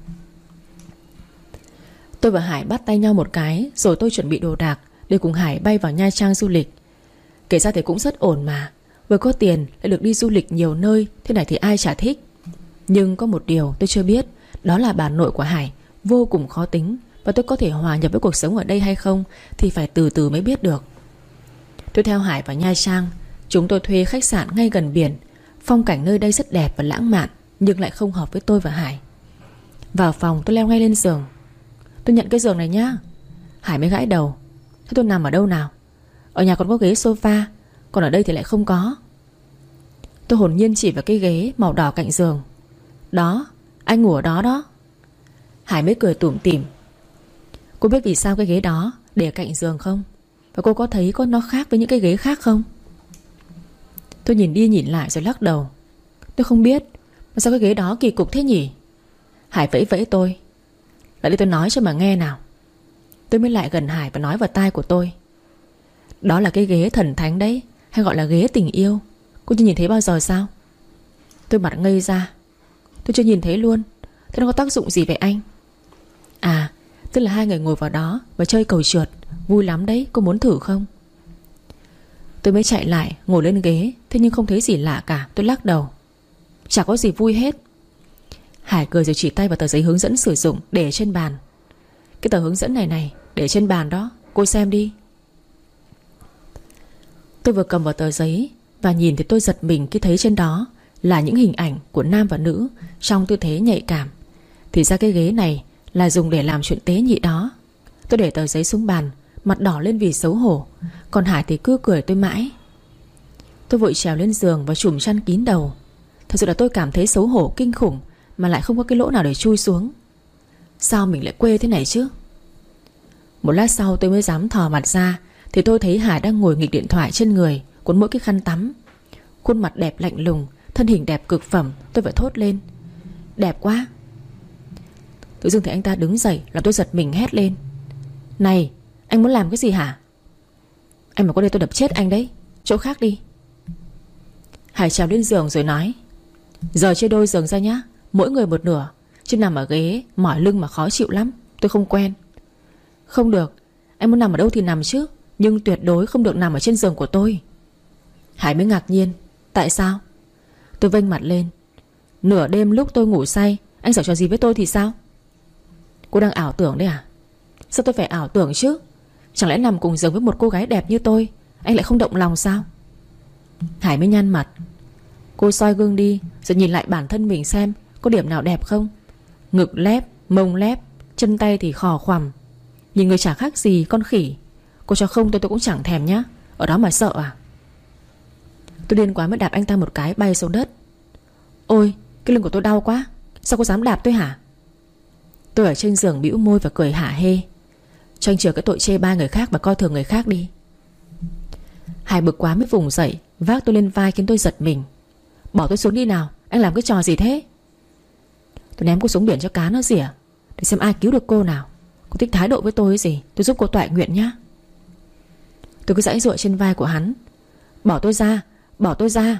Tôi và Hải bắt tay nhau một cái, rồi tôi chuẩn bị đồ đạc để cùng Hải bay vào Nha Trang du lịch. Kể ra thì cũng rất ổn mà. Vừa có tiền lại được đi du lịch nhiều nơi, thế này thì ai chả thích. Nhưng có một điều tôi chưa biết, đó là bà nội của Hải vô cùng khó tính, và tôi có thể hòa nhập với cuộc sống ở đây hay không thì phải từ từ mới biết được. Tôi theo Hải vào Nha Trang. Chúng tôi thuê khách sạn ngay gần biển. Phong cảnh nơi đây rất đẹp và lãng mạn, nhưng lại không hợp với tôi và Hải. Vào phòng tôi leo ngay lên giường. Tôi nhận cái giường này nhá. Hải mới gãi đầu. Thế tôi nằm ở đâu nào? Ở nhà còn có ghế sofa, còn ở đây thì lại không có. Tôi hồn nhiên chỉ vào cái ghế màu đỏ cạnh giường. Đó, anh ngủ ở đó đó. Hải mới cười tủm tỉm. Cô biết vì sao cái ghế đó để cạnh giường không? Và cô có thấy có nó khác với những cái ghế khác không? Tôi nhìn đi nhìn lại rồi lắc đầu. Tôi không biết. Mà sao cái ghế đó kỳ cục thế nhỉ? Hải vẫy vẫy tôi. Lại đi tôi nói cho mà nghe nào. Tôi mới lại gần Hải và nói vào tai của tôi. Đó là cái ghế thần thánh đấy, hay gọi là ghế tình yêu. Cô chưa nhìn thấy bao giờ sao? Tôi mặt ngây ra. Tôi chưa nhìn thấy luôn. Thế nó có tác dụng gì vậy anh? À, tức là 2 người ngồi vào đó và chơi cầu trượt. Vui lắm đấy, cô muốn thử không? Tôi mới chạy lại ngồi lên ghế. Thế nhưng không thấy gì lạ cả. Tôi lắc đầu. Chả có gì vui hết. Hải cười rồi chỉ tay vào tờ giấy hướng dẫn sử dụng để trên bàn. Cái tờ hướng dẫn này để trên bàn đó, cô xem đi. Tôi vừa cầm vào tờ giấy và nhìn thì tôi giật mình khi thấy trên đó là những hình ảnh của nam và nữ trong tư thế nhạy cảm. Thì ra cái ghế này là dùng để làm chuyện tế nhị đó. Tôi để tờ giấy xuống bàn, mặt đỏ lên vì xấu hổ. Còn Hải thì cứ cười tôi mãi. Tôi vội trèo lên giường và trùm chăn kín đầu. Thật sự là tôi cảm thấy xấu hổ kinh khủng, mà lại không có cái lỗ nào để chui xuống. Sao mình lại quê thế này chứ? Một lát sau tôi mới dám thò mặt ra thì tôi thấy Hải đang ngồi nghịch điện thoại trên người, cuốn mỗi cái khăn tắm. Khuôn mặt đẹp lạnh lùng, thân hình đẹp cực phẩm. Tôi phải thốt lên. Đẹp quá. Tự dưng thấy anh ta đứng dậy làm tôi giật mình hét lên. Này, anh muốn làm cái gì hả? Anh mà có đây tôi đập chết anh đấy. Chỗ khác đi. Hải trèo lên giường rồi nói. Giờ chia đôi giường ra nhá, mỗi người một nửa. Chứ nằm ở ghế mỏi lưng mà khó chịu lắm. Tôi không quen. Không được, anh muốn nằm ở đâu thì nằm chứ, nhưng tuyệt đối không được nằm ở trên giường của tôi. Hải mới ngạc nhiên. Tại sao? Tôi vênh mặt lên. Nửa đêm lúc tôi ngủ say, Anh giở trò gì với tôi thì sao? Cô đang ảo tưởng đấy à? Sao tôi phải ảo tưởng chứ? Chẳng lẽ nằm cùng giường với một cô gái đẹp như tôi anh lại không động lòng sao? Hải mới nhăn mặt. Cô soi gương đi, rồi nhìn lại bản thân mình xem có điểm nào đẹp không. Ngực lép, mông lép, chân tay thì khò khoằm, nhìn người chả khác gì con khỉ. Cô cho không tôi cũng chẳng thèm nhá. Ở đó mà sợ à? Tôi điên quá mới đạp anh ta một cái bay xuống đất. Ôi, cái lưng của tôi đau quá. Sao cô dám đạp tôi hả? Tôi ở trên giường bĩu môi và cười hả hê. Cho anh chừa cái tội chê bai người khác và coi thường người khác đi. Hải bực quá mới vùng dậy, vác tôi lên vai khiến tôi giật mình. Bỏ tôi xuống đi nào. Anh làm cái trò gì thế? Tôi ném cô xuống biển cho cá nó rỉa, để xem ai cứu được cô nào. Cô thích thái độ với tôi gì, tôi giúp cô toại nguyện nhá. Tôi cứ giãy giụa trên vai của hắn. Bỏ tôi ra, bỏ tôi ra.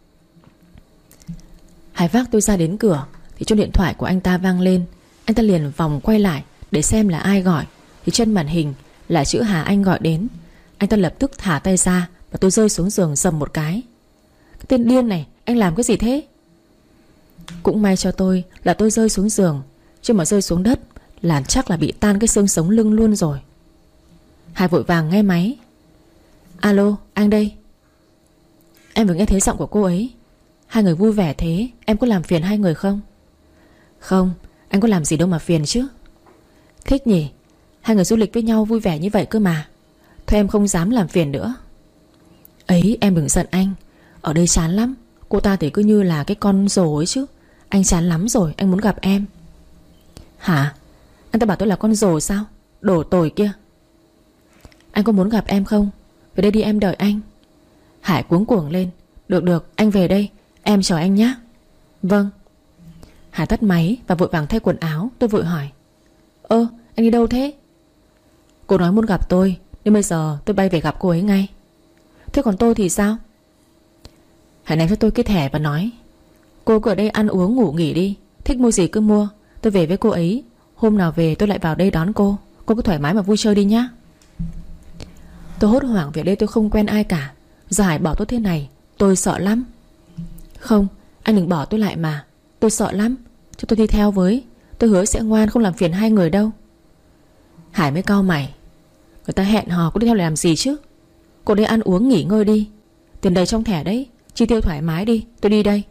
Hải vác tôi ra đến cửa thì chuông điện thoại của anh ta vang lên. Anh ta liền vòng quay lại để xem là ai gọi. Thì trên màn hình là chữ Hà Anh gọi đến. Anh ta lập tức thả tay ra và tôi rơi xuống giường dầm một cái. Cái tên điên này, anh làm cái gì thế? Cũng may cho tôi là tôi rơi xuống giường, chứ mà rơi xuống đất là chắc là bị tan cái xương sống lưng luôn rồi. Hải vội vàng nghe máy. Alo, anh đây. Em vừa nghe thấy giọng của cô ấy. Hai người vui vẻ thế, em có làm phiền hai người không? Không, anh có làm gì đâu mà phiền chứ. Thích nhỉ, hai người du lịch với nhau vui vẻ như vậy cơ mà. Thôi em không dám làm phiền nữa. Ấy, em đừng giận anh. Ở đây chán lắm. Cô ta thì cứ như là cái con rồ ấy chứ. Anh chán lắm rồi, anh muốn gặp em. Hả? Anh ta bảo tôi là con rồ sao? Đổ tồi kia. Anh có muốn gặp em không? Về đây đi, em đợi anh. Hải cuống cuồng lên. Được được, anh về đây, em chờ anh nhé. Vâng. Hải tắt máy và vội vàng thay quần áo. Tôi vội hỏi. Ơ, anh đi đâu thế? Cô nói muốn gặp tôi, nên bây giờ tôi bay về gặp cô ấy ngay. Thế còn tôi thì sao? Hải ném cho tôi cái thẻ và nói. Cô cứ ở đây ăn uống ngủ nghỉ đi, thích mua gì cứ mua. Tôi về với cô ấy. Hôm nào về tôi lại vào đây đón cô. Cô cứ thoải mái mà vui chơi đi nhá. Tôi hốt hoảng vì ở đây tôi không quen ai cả. Giờ Hải bỏ tôi thế này, tôi sợ lắm. Không, anh đừng bỏ tôi lại mà. Tôi sợ lắm, cho tôi đi theo với. Tôi hứa sẽ ngoan không làm phiền hai người đâu. Hải mới cau mày. Người ta hẹn hò, cô đi theo làm gì chứ? Cô đi ăn uống nghỉ ngơi đi. Tiền đầy trong thẻ đấy, chi tiêu thoải mái đi. Tôi đi đây.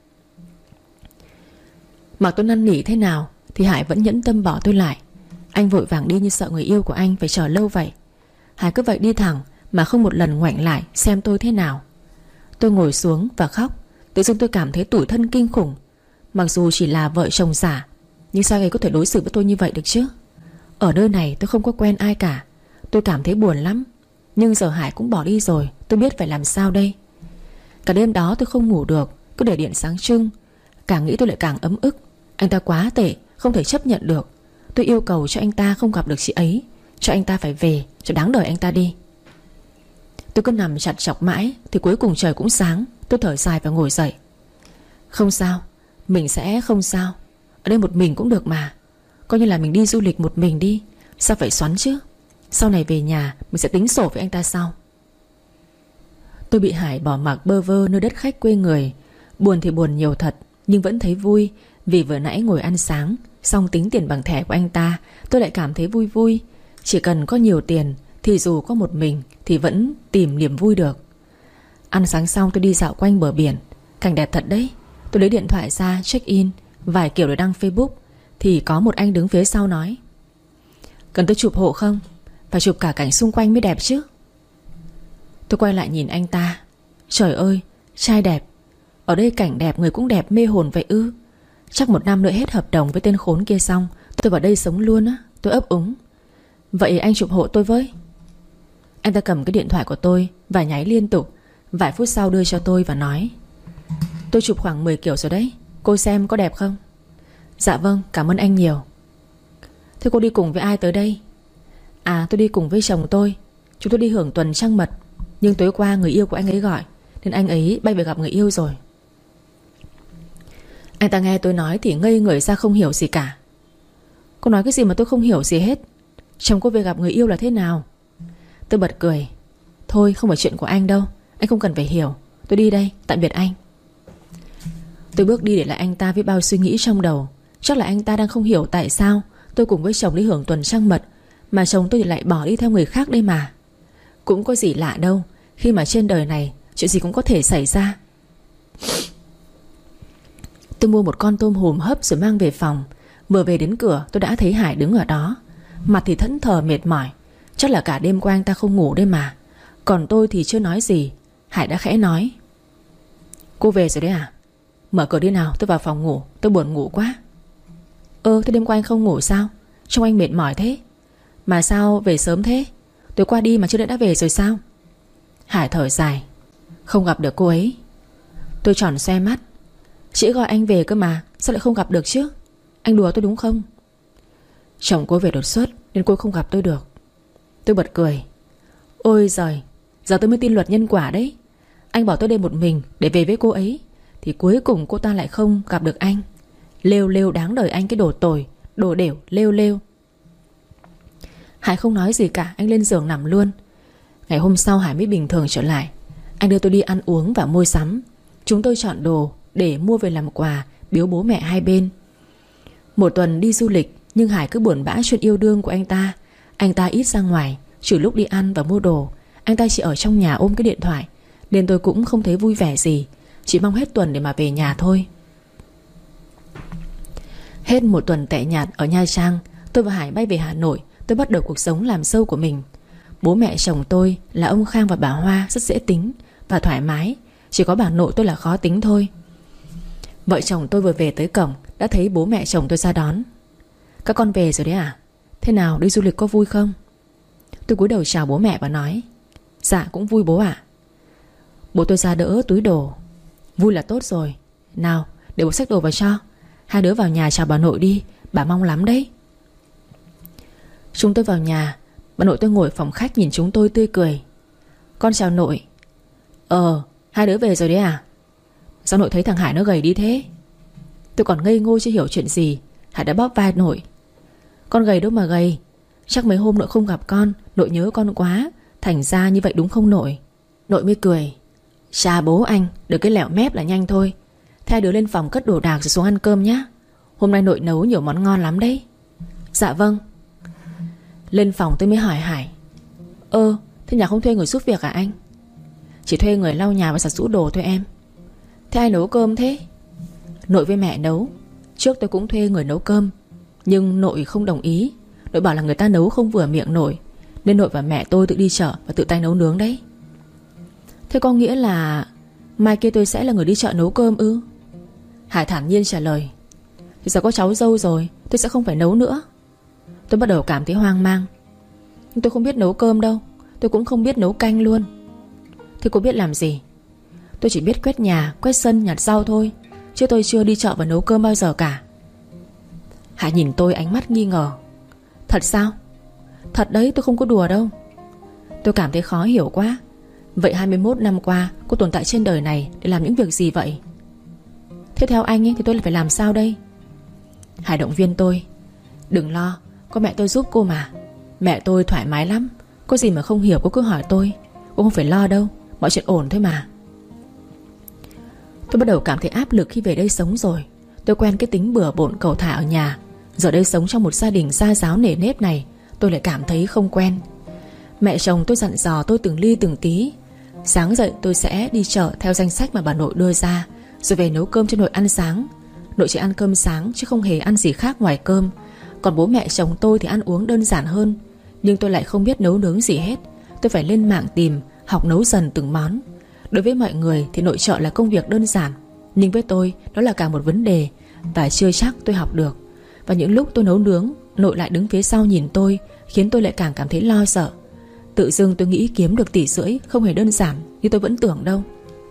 Mặc tôi năn nỉ thế nào thì Hải vẫn nhẫn tâm bỏ tôi lại. Anh vội vàng đi như sợ người yêu của anh phải chờ lâu vậy. Hải cứ vậy đi thẳng mà không một lần ngoảnh lại xem tôi thế nào. Tôi ngồi xuống và khóc. Tự dưng tôi cảm thấy tủi thân kinh khủng. Mặc dù chỉ là vợ chồng giả, nhưng sao anh ấy có thể đối xử với tôi như vậy được chứ? Ở nơi này tôi không có quen ai cả. Tôi cảm thấy buồn lắm. Nhưng giờ Hải cũng bỏ đi rồi, tôi biết phải làm sao đây. Cả đêm đó tôi không ngủ được, cứ để điện sáng trưng. Càng nghĩ tôi lại càng ấm ức. Anh ta quá tệ, không thể chấp nhận được. Tôi yêu cầu cho anh ta không gặp được chị ấy, cho anh ta phải về, cho đáng đời anh ta đi. Tôi cứ nằm chằn chọc mãi thì cuối cùng trời cũng sáng. Tôi thở dài và ngồi dậy. Không sao, mình sẽ không sao. Ở đây một mình cũng được mà. Coi như là mình đi du lịch một mình đi. Sao phải xoắn chứ? Sau này về nhà mình sẽ tính sổ với anh ta sau. Tôi bị Hải bỏ mặc bơ vơ nơi đất khách quê người. Buồn thì buồn nhiều thật, nhưng vẫn thấy vui. Vì vừa nãy ngồi ăn sáng, xong tính tiền bằng thẻ của anh ta, tôi lại cảm thấy vui vui. Chỉ cần có nhiều tiền thì dù có một mình thì vẫn tìm niềm vui được. Ăn sáng xong tôi đi dạo quanh bờ biển. Cảnh đẹp thật đấy. Tôi lấy điện thoại ra check in vài kiểu để đăng Facebook. Thì có một anh đứng phía sau nói. Cần tôi chụp hộ không? Phải chụp cả cảnh xung quanh mới đẹp chứ. Tôi quay lại nhìn anh ta. Trời ơi, trai đẹp. Ở đây cảnh đẹp, người cũng đẹp, mê hồn vậy ư? Chắc một năm nữa hết hợp đồng với tên khốn kia xong, tôi vào đây sống luôn á. Tôi ấp úng. Vậy anh chụp hộ tôi với. Anh ta cầm cái điện thoại của tôi và nháy liên tục. Vài phút sau đưa cho tôi và nói. Tôi chụp khoảng 10 kiểu rồi đấy, cô xem có đẹp không? Dạ vâng, cảm ơn anh nhiều. Thế cô đi cùng với ai tới đây? À, tôi đi cùng với chồng tôi. Chúng tôi đi hưởng tuần trăng mật. Nhưng tối qua người yêu của anh ấy gọi, nên anh ấy bay về gặp người yêu rồi. Anh ta nghe tôi nói thì ngây người ra không hiểu gì cả. Cô nói cái gì mà tôi không hiểu gì hết? Chồng cô về gặp người yêu là thế nào? Tôi bật cười. Thôi không phải chuyện của anh đâu, anh không cần phải hiểu. Tôi đi đây, tạm biệt anh. Tôi bước đi để lại anh ta với bao suy nghĩ trong đầu. Chắc là anh ta đang không hiểu tại sao tôi cùng với chồng đi hưởng tuần trăng mật mà chồng tôi thì lại bỏ đi theo người khác đây mà. Cũng có gì lạ đâu, khi mà trên đời này chuyện gì cũng có thể xảy ra. Tôi mua một con tôm hùm hấp rồi mang về phòng. Vừa về đến cửa tôi đã thấy Hải đứng ở đó, mặt thì thẫn thờ mệt mỏi. Chắc là cả đêm qua anh ta không ngủ đây mà. Còn tôi thì chưa nói gì, Hải đã khẽ nói: cô về rồi đấy à? Mở cửa đi nào, tôi vào phòng ngủ, tôi buồn ngủ quá. Thế đêm qua anh không ngủ sao? Trông anh mệt mỏi thế. Mà sao về sớm thế? Tối qua đi mà chưa đã về rồi sao? Hải thở dài: không gặp được cô ấy. Tôi tròn xoe mắt: chị gọi anh về cơ mà, sao lại không gặp được chứ? Anh đùa tôi đúng không? Chồng cô về đột xuất nên cô không gặp tôi được. Tôi bật cười: ôi giời, giờ tôi mới tin luật nhân quả đấy. Anh bỏ tôi đây một mình để về với cô ấy, thì cuối cùng cô ta lại không gặp được anh. Lêu lêu đáng đời anh, cái đồ tồi, đồ đểu, lêu lêu. Hải không nói gì cả, anh lên giường nằm luôn. Ngày hôm sau Hải mới bình thường trở lại. Anh đưa tôi đi ăn uống và mua sắm. Chúng tôi chọn đồ để mua về làm quà biếu bố mẹ hai bên. Một tuần đi du lịch, nhưng Hải cứ buồn bã chuyện yêu đương của anh ta. Anh ta ít ra ngoài, trừ lúc đi ăn và mua đồ. Anh ta chỉ ở trong nhà ôm cái điện thoại, nên tôi cũng không thấy vui vẻ gì. Chỉ mong hết tuần để mà về nhà thôi. Hết một tuần tẻ nhạt ở Nha Trang, tôi và Hải bay về Hà Nội. Tôi bắt đầu cuộc sống làm dâu của mình. Bố mẹ chồng tôi là ông Khang và bà Hoa rất dễ tính và thoải mái. Chỉ có bà nội tôi là khó tính thôi. Vợ chồng tôi vừa về tới cổng đã thấy bố mẹ chồng tôi ra đón. Các con về rồi đấy à? Thế nào, đi du lịch có vui không? Tôi cúi đầu chào bố mẹ và nói: dạ cũng vui bố ạ. Bố tôi ra đỡ túi đồ: vui là tốt rồi. Nào, để bố xách đồ vào cho. Hai đứa vào nhà chào bà nội đi, bà mong lắm đấy. Chúng tôi vào nhà. Bà nội tôi ngồi phòng khách nhìn chúng tôi tươi cười: con chào nội. Hai đứa về rồi đấy à? Sao nội thấy thằng Hải nó gầy đi thế? Tôi còn ngây ngô chưa hiểu chuyện gì, Hải đã bóp vai nội: con gầy đâu mà gầy, chắc mấy hôm nội không gặp con, nội nhớ con quá, thành ra như vậy đúng không nội? Nội mới cười: cha bố anh, được cái lẹo mép là nhanh thôi. Thế hai đứa lên phòng cất đồ đạc rồi xuống ăn cơm nhá. Hôm nay nội nấu nhiều món ngon lắm đấy. Dạ vâng. Lên phòng tôi mới hỏi Hải: thế nhà không thuê người giúp việc à anh? Chỉ thuê người lau nhà và giặt giũ đồ thôi em. Thế ai nấu cơm thế? Nội với mẹ nấu. Trước tôi cũng thuê người nấu cơm, nhưng nội không đồng ý. Nội bảo là người ta nấu không vừa miệng nội, nên nội và mẹ tôi tự đi chợ và tự tay nấu nướng đấy. Thế có nghĩa là mai kia tôi sẽ là người đi chợ nấu cơm ư? Hải thản nhiên trả lời: thì giờ có cháu dâu rồi, tôi sẽ không phải nấu nữa. Tôi bắt đầu cảm thấy hoang mang. Nhưng tôi không biết nấu cơm đâu. Tôi cũng không biết nấu canh luôn. Thế cô biết làm gì? Tôi chỉ biết quét nhà, quét sân, nhặt rau thôi, chứ tôi chưa đi chợ và nấu cơm bao giờ cả. Hải nhìn tôi ánh mắt nghi ngờ: thật sao? Thật đấy, tôi không có đùa đâu. Tôi cảm thấy khó hiểu quá. Vậy 21 năm qua cô tồn tại trên đời này để làm những việc gì vậy? Thế theo anh ấy thì tôi phải làm sao đây? Hải động viên tôi: đừng lo, có mẹ tôi giúp cô mà. Mẹ tôi thoải mái lắm. Có gì mà không hiểu cô cứ hỏi tôi. Cô không phải lo đâu, mọi chuyện ổn thôi mà. Tôi bắt đầu cảm thấy áp lực khi về đây sống rồi. Tôi quen cái tính bừa bộn cầu thả ở nhà. Giờ đây sống trong một gia đình gia giáo nề nếp này, tôi lại cảm thấy không quen. Mẹ chồng tôi dặn dò tôi từng ly từng tí. Sáng dậy tôi sẽ đi chợ theo danh sách mà bà nội đưa ra, rồi về nấu cơm cho nội ăn sáng. Nội chỉ ăn cơm sáng chứ không hề ăn gì khác ngoài cơm. Còn bố mẹ chồng tôi thì ăn uống đơn giản hơn. Nhưng tôi lại không biết nấu nướng gì hết. Tôi phải lên mạng tìm, học nấu dần từng món. Đối với mọi người thì nội trợ là công việc đơn giản, nhưng với tôi đó là cả một vấn đề, và chưa chắc tôi học được. Và những lúc tôi nấu nướng, nội lại đứng phía sau nhìn tôi, khiến tôi lại càng cảm thấy lo sợ. Tự dưng tôi nghĩ kiếm được 1,5 tỷ không hề đơn giản như tôi vẫn tưởng đâu.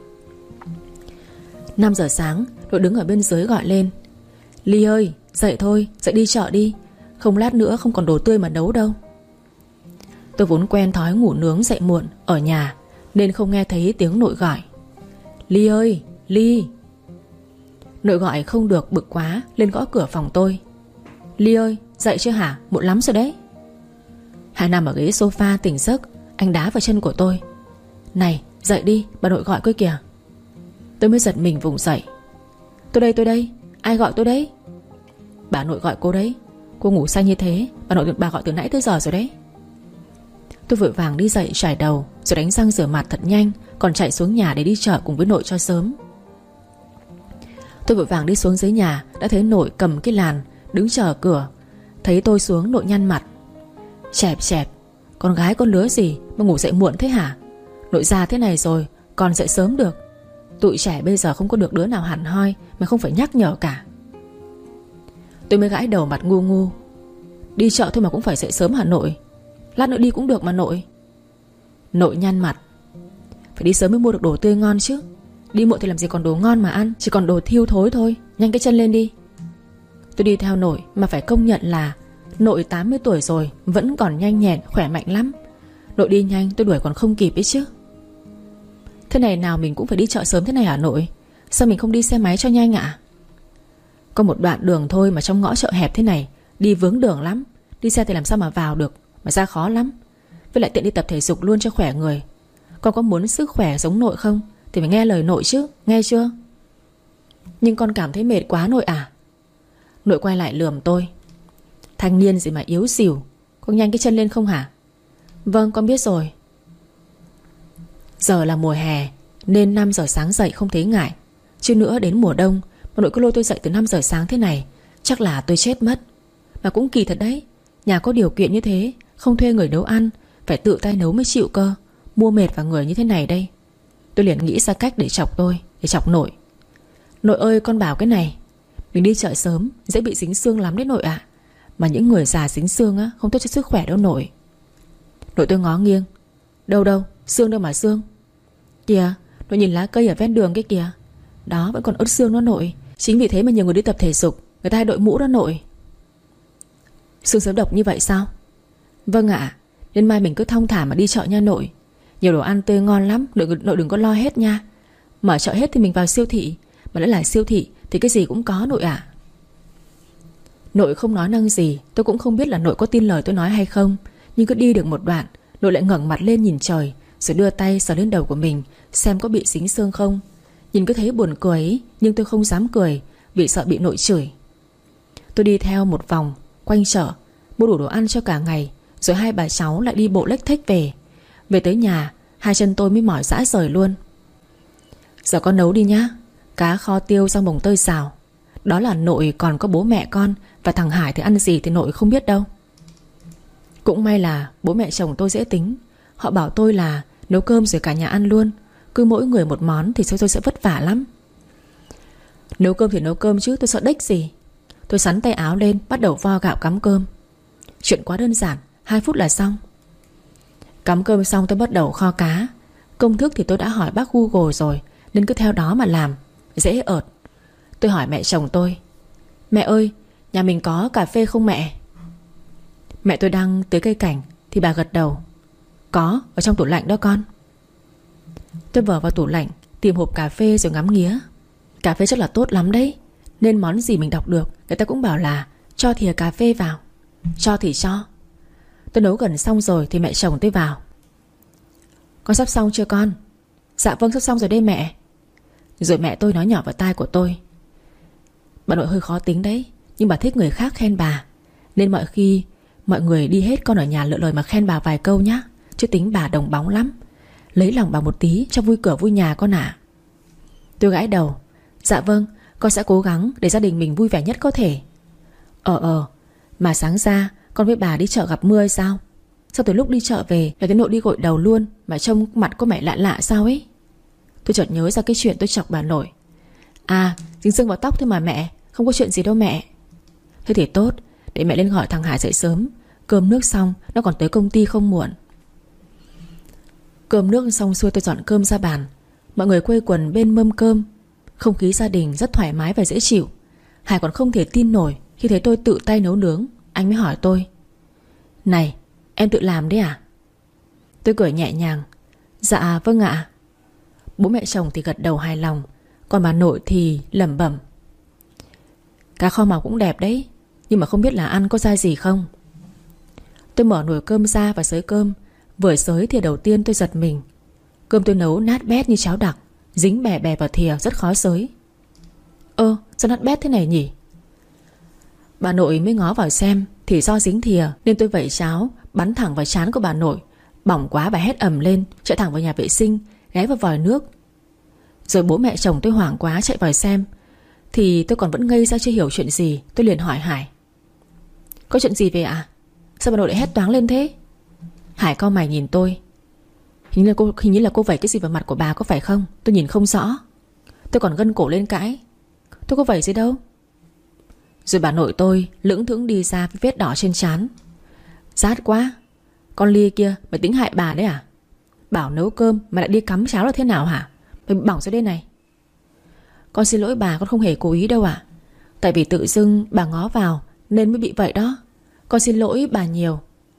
5 giờ sáng, nội đứng ở bên dưới gọi lên: Ly ơi, dậy thôi, dậy đi chợ đi. Không lát nữa không còn đồ tươi mà nấu đâu. Tôi vốn quen thói ngủ nướng dậy muộn ở nhà, nên không nghe thấy tiếng nội gọi: Ly ơi, Ly. Nội gọi không được, bực quá lên gõ cửa phòng tôi: Ly ơi, dậy chưa hả? Muộn lắm rồi đấy. Hải nằm ở ghế sofa tỉnh giấc. Anh đá vào chân của tôi: Này, dậy đi, bà nội gọi cơ kìa. Tôi mới giật mình vùng dậy: Tôi đây, ai gọi tôi đấy? Bà nội gọi cô đấy. Cô ngủ say như thế, bà gọi từ nãy tới giờ rồi đấy. Tôi vội vàng đi dậy chải đầu, rồi đánh răng rửa mặt thật nhanh, còn chạy xuống nhà để đi chợ cùng với nội cho sớm. Tôi vội vàng đi xuống dưới nhà, đã thấy nội cầm cái làn đứng chờ ở cửa. Thấy tôi xuống, nội nhăn mặt. Chẹp, con gái con lứa gì mà ngủ dậy muộn thế hả? Nội già thế này rồi còn dậy sớm được. Tụi trẻ bây giờ không có được đứa nào hẳn hoi mà không phải nhắc nhở cả. Tôi mới gãi đầu mặt ngu ngu. Đi chợ thôi mà cũng phải dậy sớm hả nội? Lát nữa đi cũng được mà nội. Nội nhăn mặt. Phải đi sớm mới mua được đồ tươi ngon chứ. Đi muộn thì làm gì còn đồ ngon mà ăn, chỉ còn đồ thiêu thối thôi. Nhanh cái chân lên đi. Tôi đi theo nội mà phải công nhận là nội 80 tuổi rồi vẫn còn nhanh nhẹn, khỏe mạnh lắm. Nội đi nhanh tôi đuổi còn không kịp ấy chứ. Thế này nào mình cũng phải đi chợ sớm thế này hả nội? Sao mình không đi xe máy cho nhanh ạ? Có một đoạn đường thôi mà trong ngõ chợ hẹp thế này, đi vướng đường lắm. Đi xe thì làm sao mà vào được, mà ra khó lắm. Với lại tiện đi tập thể dục luôn cho khỏe người. Con có muốn sức khỏe giống nội không thì phải nghe lời nội chứ, nghe chưa? Nhưng con cảm thấy mệt quá nội à? Nội quay lại lườm tôi. Thanh niên gì mà yếu xìu, con nhanh cái chân lên không hả? Vâng con biết rồi. Giờ là mùa hè nên 5 giờ sáng dậy không thấy ngại. Chứ nữa đến mùa đông mà nội cứ lôi tôi dậy từ 5 giờ sáng thế này, chắc là tôi chết mất. Mà cũng kỳ thật đấy, nhà có điều kiện như thế, không thuê người nấu ăn, phải tự tay nấu mới chịu cơ. Mua mệt vào người như thế này đây. Tôi liền nghĩ ra cách để chọc tôi, để chọc nội. Nội ơi con bảo cái này, mình đi chợ sớm dễ bị dính xương lắm đấy nội ạ. Mà những người già dính xương á không tốt cho sức khỏe đâu nội. Nội tôi ngó nghiêng. Đâu, xương đâu mà xương. Kìa, nội nhìn lá cây ở ven đường cái kìa. Đó vẫn còn ớt xương đó nội. Chính vì thế mà nhiều người đi tập thể dục người ta hay đội mũ đó nội. Xương sớm độc như vậy sao? Vâng ạ. Nên mai mình cứ thong thả mà đi chợ nha nội. Nhiều đồ ăn tươi ngon lắm, nội đừng có lo hết nha. Mở chợ hết thì mình vào siêu thị. Mà đã là siêu thị thì cái gì cũng có nội ạ. Nội không nói năng gì. Tôi cũng không biết là nội có tin lời tôi nói hay không. Nhưng cứ đi được một đoạn, nội lại ngẩng mặt lên nhìn trời, rồi đưa tay sờ lên đầu của mình, xem có bị dính xương không. Nhìn cứ thấy buồn cười ấy, nhưng tôi không dám cười vì sợ bị nội chửi. Tôi đi theo một vòng quanh chợ, mua đủ đồ ăn cho cả ngày. Rồi hai bà cháu lại đi bộ lếch thếch về. Về tới nhà, hai chân tôi mới mỏi rã rời luôn. Giờ con nấu đi nhá. Cá kho tiêu rau mồng tơi xào. Đó là nội còn có bố mẹ con. Và thằng Hải thì ăn gì thì nội không biết đâu. Cũng may là bố mẹ chồng tôi dễ tính. Họ bảo tôi là nấu cơm rồi cả nhà ăn luôn. Cứ mỗi người một món thì tôi sẽ vất vả lắm. Nấu cơm thì nấu cơm chứ tôi sợ đếch gì. Tôi xắn tay áo lên, bắt đầu vo gạo cắm cơm. Chuyện quá đơn giản, 2 phút là xong. Cắm cơm xong tôi bắt đầu kho cá. Công thức thì tôi đã hỏi bác Google rồi, nên cứ theo đó mà làm, dễ ợt. Tôi hỏi mẹ chồng tôi. Mẹ ơi, nhà mình có cà phê không mẹ? Mẹ tôi đang tưới cây cảnh thì bà gật đầu. Có, ở trong tủ lạnh đó con. Tôi vờ vào tủ lạnh tìm hộp cà phê rồi ngắm nghía. Cà phê chắc là tốt lắm đấy. Nên món gì mình đọc được người ta cũng bảo là cho thìa cà phê vào. Cho thì cho. Tôi nấu gần xong rồi thì mẹ chồng tôi vào. Con sắp xong chưa con? Dạ vâng sắp xong rồi đây mẹ. Rồi mẹ tôi nói nhỏ vào tai của tôi. Bà nội hơi khó tính đấy, nhưng bà thích người khác khen bà. Nên mọi khi mọi người đi hết con ở nhà lựa lời mà khen bà vài câu nhá. Chứ tính bà đồng bóng lắm. Lấy lòng bà một tí cho vui cửa vui nhà con ạ. Tôi gãi đầu. Dạ vâng, con sẽ cố gắng để gia đình mình vui vẻ nhất có thể. Mà sáng ra con với bà đi chợ gặp mưa hay sao? Sao từ lúc đi chợ về là cái nội đi gội đầu luôn, mà trông mặt có mẹ lạ lạ sao ấy? Tôi chợt nhớ ra cái chuyện tôi chọc bà nội. À, dính sưng vào tóc thôi mà mẹ, không có chuyện gì đâu mẹ. Thế thì tốt, để mẹ lên gọi thằng Hải dậy sớm. Cơm nước xong nó còn tới công ty không muộn. Cơm nước xong xuôi tôi dọn cơm ra bàn. Mọi người quây quần bên mâm cơm. Không khí gia đình rất thoải mái và dễ chịu. Hải còn không thể tin nổi khi thấy tôi tự tay nấu nướng. Anh mới hỏi tôi. Này, em tự làm đấy à? Tôi cười nhẹ nhàng. Dạ vâng ạ. Bố mẹ chồng thì gật đầu hài lòng. Còn bà nội thì lẩm bẩm. Cá kho màu cũng đẹp đấy, nhưng mà không biết là ăn có dai gì không. Tôi mở nồi cơm ra và xới cơm. Vừa xới thìa đầu tiên tôi giật mình. Cơm tôi nấu nát bét như cháo đặc, dính bè vào thìa rất khó xới. Sao nát bét thế này nhỉ? Bà nội mới ngó vào xem thì do dính thìa nên tôi vẩy cháo bắn thẳng vào trán của bà nội. Bỏng quá, bà hét ầm lên, chạy thẳng vào nhà vệ sinh, ghé vào vòi nước. Rồi bố mẹ chồng tôi hoảng quá chạy vào xem thì tôi còn vẫn ngây ra chưa hiểu chuyện gì. Tôi liền hỏi Hải: có chuyện gì về ạ? Sao bà nội lại hét toáng lên thế? Hải cau mày nhìn tôi. Hình như là cô vẩy cái gì vào mặt của bà có phải không? Tôi nhìn không rõ. Tôi còn gân cổ lên cãi: tôi có vẩy gì đâu. Rồi bà nội tôi lững thững đi ra với vết đỏ trên trán. Rát quá. Con Ly kia mày tính hại bà đấy à? Bảo nấu cơm mà lại đi cắm cháo là thế nào hả? Mày bị bỏng ra đây này. Con xin lỗi bà, con không hề cố ý đâu ạ. Tại vì tự dưng bà ngó vào nên mới bị vậy đó. Con xin lỗi bà nhiều.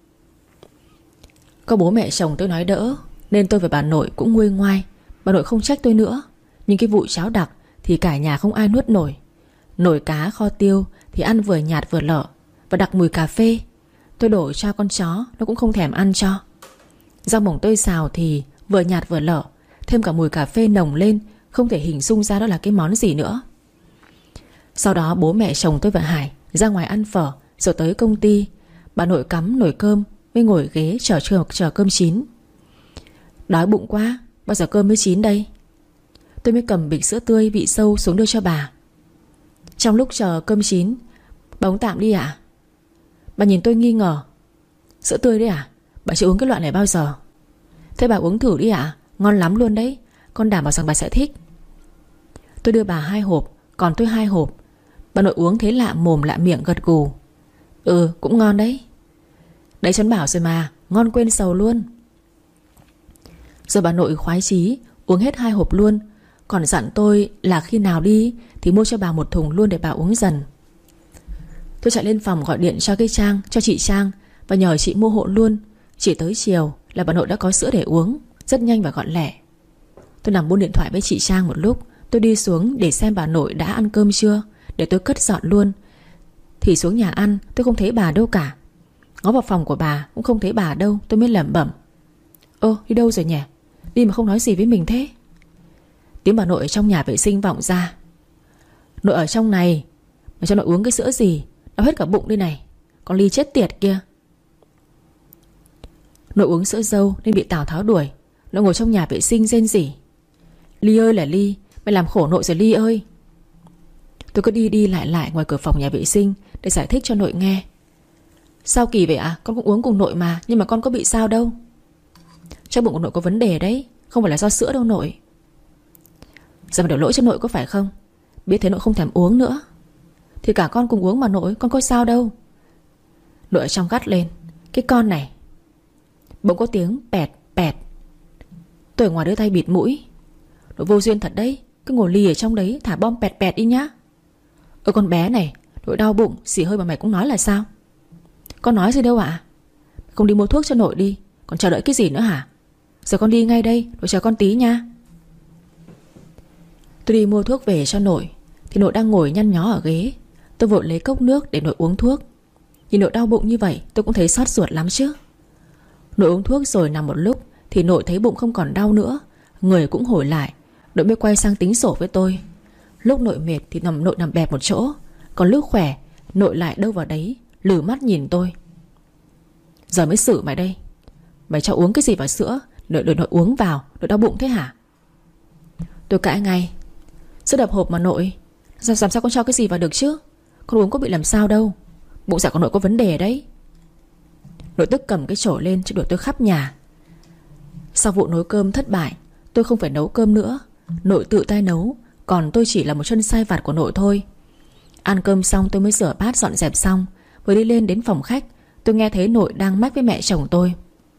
Có bố mẹ chồng tôi nói đỡ nên tôi và bà nội cũng nguôi ngoai. Bà nội không trách tôi nữa. Nhưng cái vụ cháo đặc thì cả nhà không ai nuốt nổi. Nồi cá kho tiêu thì ăn vừa nhạt vừa lợ, và đặc mùi cà phê. Tôi đổ cho con chó, nó cũng không thèm ăn cho. Rau mồng tơi xào thì vừa nhạt vừa lợ, thêm cả mùi cà phê nồng lên, không thể hình dung ra đó là cái món gì nữa. Sau đó bố mẹ chồng tôi và Hải ra ngoài ăn phở, rồi tới công ty. Bà nội cắm nồi cơm mới ngồi ghế chờ cơm chín. Đói bụng quá, bao giờ cơm mới chín đây? Tôi mới cầm bịch sữa tươi vị sâu xuống đưa cho bà. Trong lúc chờ cơm chín, bà uống tạm đi ạ. Bà nhìn tôi nghi ngờ. Sữa tươi đấy à? Bà chưa uống cái loại này bao giờ. Thế bà uống thử đi ạ. Ngon lắm luôn đấy. Con đảm bảo rằng bà sẽ thích. Tôi đưa bà 2 hộp, còn tôi 2 hộp. Bà nội uống thấy lạ mồm lạ miệng gật gù. Ừ, cũng ngon đấy. Đấyฉันbảo rồi mà, ngon quên sầu luôn. Rồi bà nội khoái chí uống hết 2 hộp luôn. Còn dặn tôi là khi nào đi thì mua cho bà 1 thùng luôn để bà uống dần. Tôi chạy lên phòng gọi điện cho chị Trang và nhờ chị mua hộ luôn. Chỉ tới chiều là bà nội đã có sữa để uống, rất nhanh và gọn lẹ. Tôi nằm buôn điện thoại với chị Trang một lúc. Tôi đi xuống để xem bà nội đã ăn cơm chưa, để tôi cất dọn luôn. Thì xuống nhà ăn tôi không thấy bà đâu cả. Ngó vào phòng của bà cũng không thấy bà đâu. Tôi mới lẩm bẩm: ơ, đi đâu rồi nhỉ? Đi mà không nói gì với mình thế. Tiếng bà nội ở trong nhà vệ sinh vọng ra: nội ở trong này, mà cho nội uống cái sữa gì, đau hết cả bụng đây này. Con Ly chết tiệt kia. Nội uống sữa dâu nên bị Tào Tháo đuổi. Nội ngồi trong nhà vệ sinh rên rỉ: Ly ơi là Ly, mày làm khổ nội rồi Ly ơi. Tôi cứ đi lại ngoài cửa phòng nhà vệ sinh để giải thích cho nội nghe. Sao kỳ vậy à? Con cũng uống cùng nội mà, nhưng mà con có bị sao đâu. Chắc bụng của nội có vấn đề đấy, không phải là do sữa đâu nội. Giờ mà đổ lỗi cho nội có phải không? Biết thế nội không thèm uống nữa. Thì cả con cùng uống mà nội, con có sao đâu. Nội ở trong gắt lên: cái con này. Bỗng có tiếng pẹt pẹt. Tôi ở ngoài đưa tay bịt mũi. Nội vô duyên thật đấy, cứ ngồi lì ở trong đấy thả bom pẹt pẹt đi nhá. Ôi con bé này, nội đau bụng xì hơi mà mày cũng nói là sao? Con nói gì đâu ạ? Không đi mua thuốc cho nội đi, còn chờ đợi cái gì nữa hả? Giờ con đi ngay đây, nội chờ con tí nha. Tôi đi mua thuốc về cho nội thì nội đang ngồi nhăn nhó ở ghế. Tôi vội lấy cốc nước để nội uống thuốc. Nhìn nội đau bụng như vậy tôi cũng thấy xót ruột lắm chứ. Nội uống thuốc rồi nằm một lúc thì nội thấy bụng không còn đau nữa, người cũng hồi lại. Nội mới quay sang tính sổ với tôi. Lúc nội mệt thì nội nằm bẹp một chỗ, còn lúc khỏe nội lại đâu vào đấy, lử mắt nhìn tôi. Giờ mới xử mày đây. Mày cho uống cái gì vào sữa nội uống vào, nội đau bụng thế hả? Tôi cãi ngay: sữa đập hộp mà nội, làm sao con cho cái gì vào được chứ? Con uống có bị làm sao đâu. Bụng dạ của nội có vấn đề đấy. Nội tức cầm cái chổi lên chứ đuổi tôi khắp nhà. Sau vụ nấu cơm thất bại, tôi không phải nấu cơm nữa. Nội tự tay nấu, còn tôi chỉ là một chân sai vặt của nội thôi. Ăn cơm xong tôi mới rửa bát dọn dẹp xong. Vừa đi lên đến phòng khách, tôi nghe thấy nội đang mách với mẹ chồng tôi: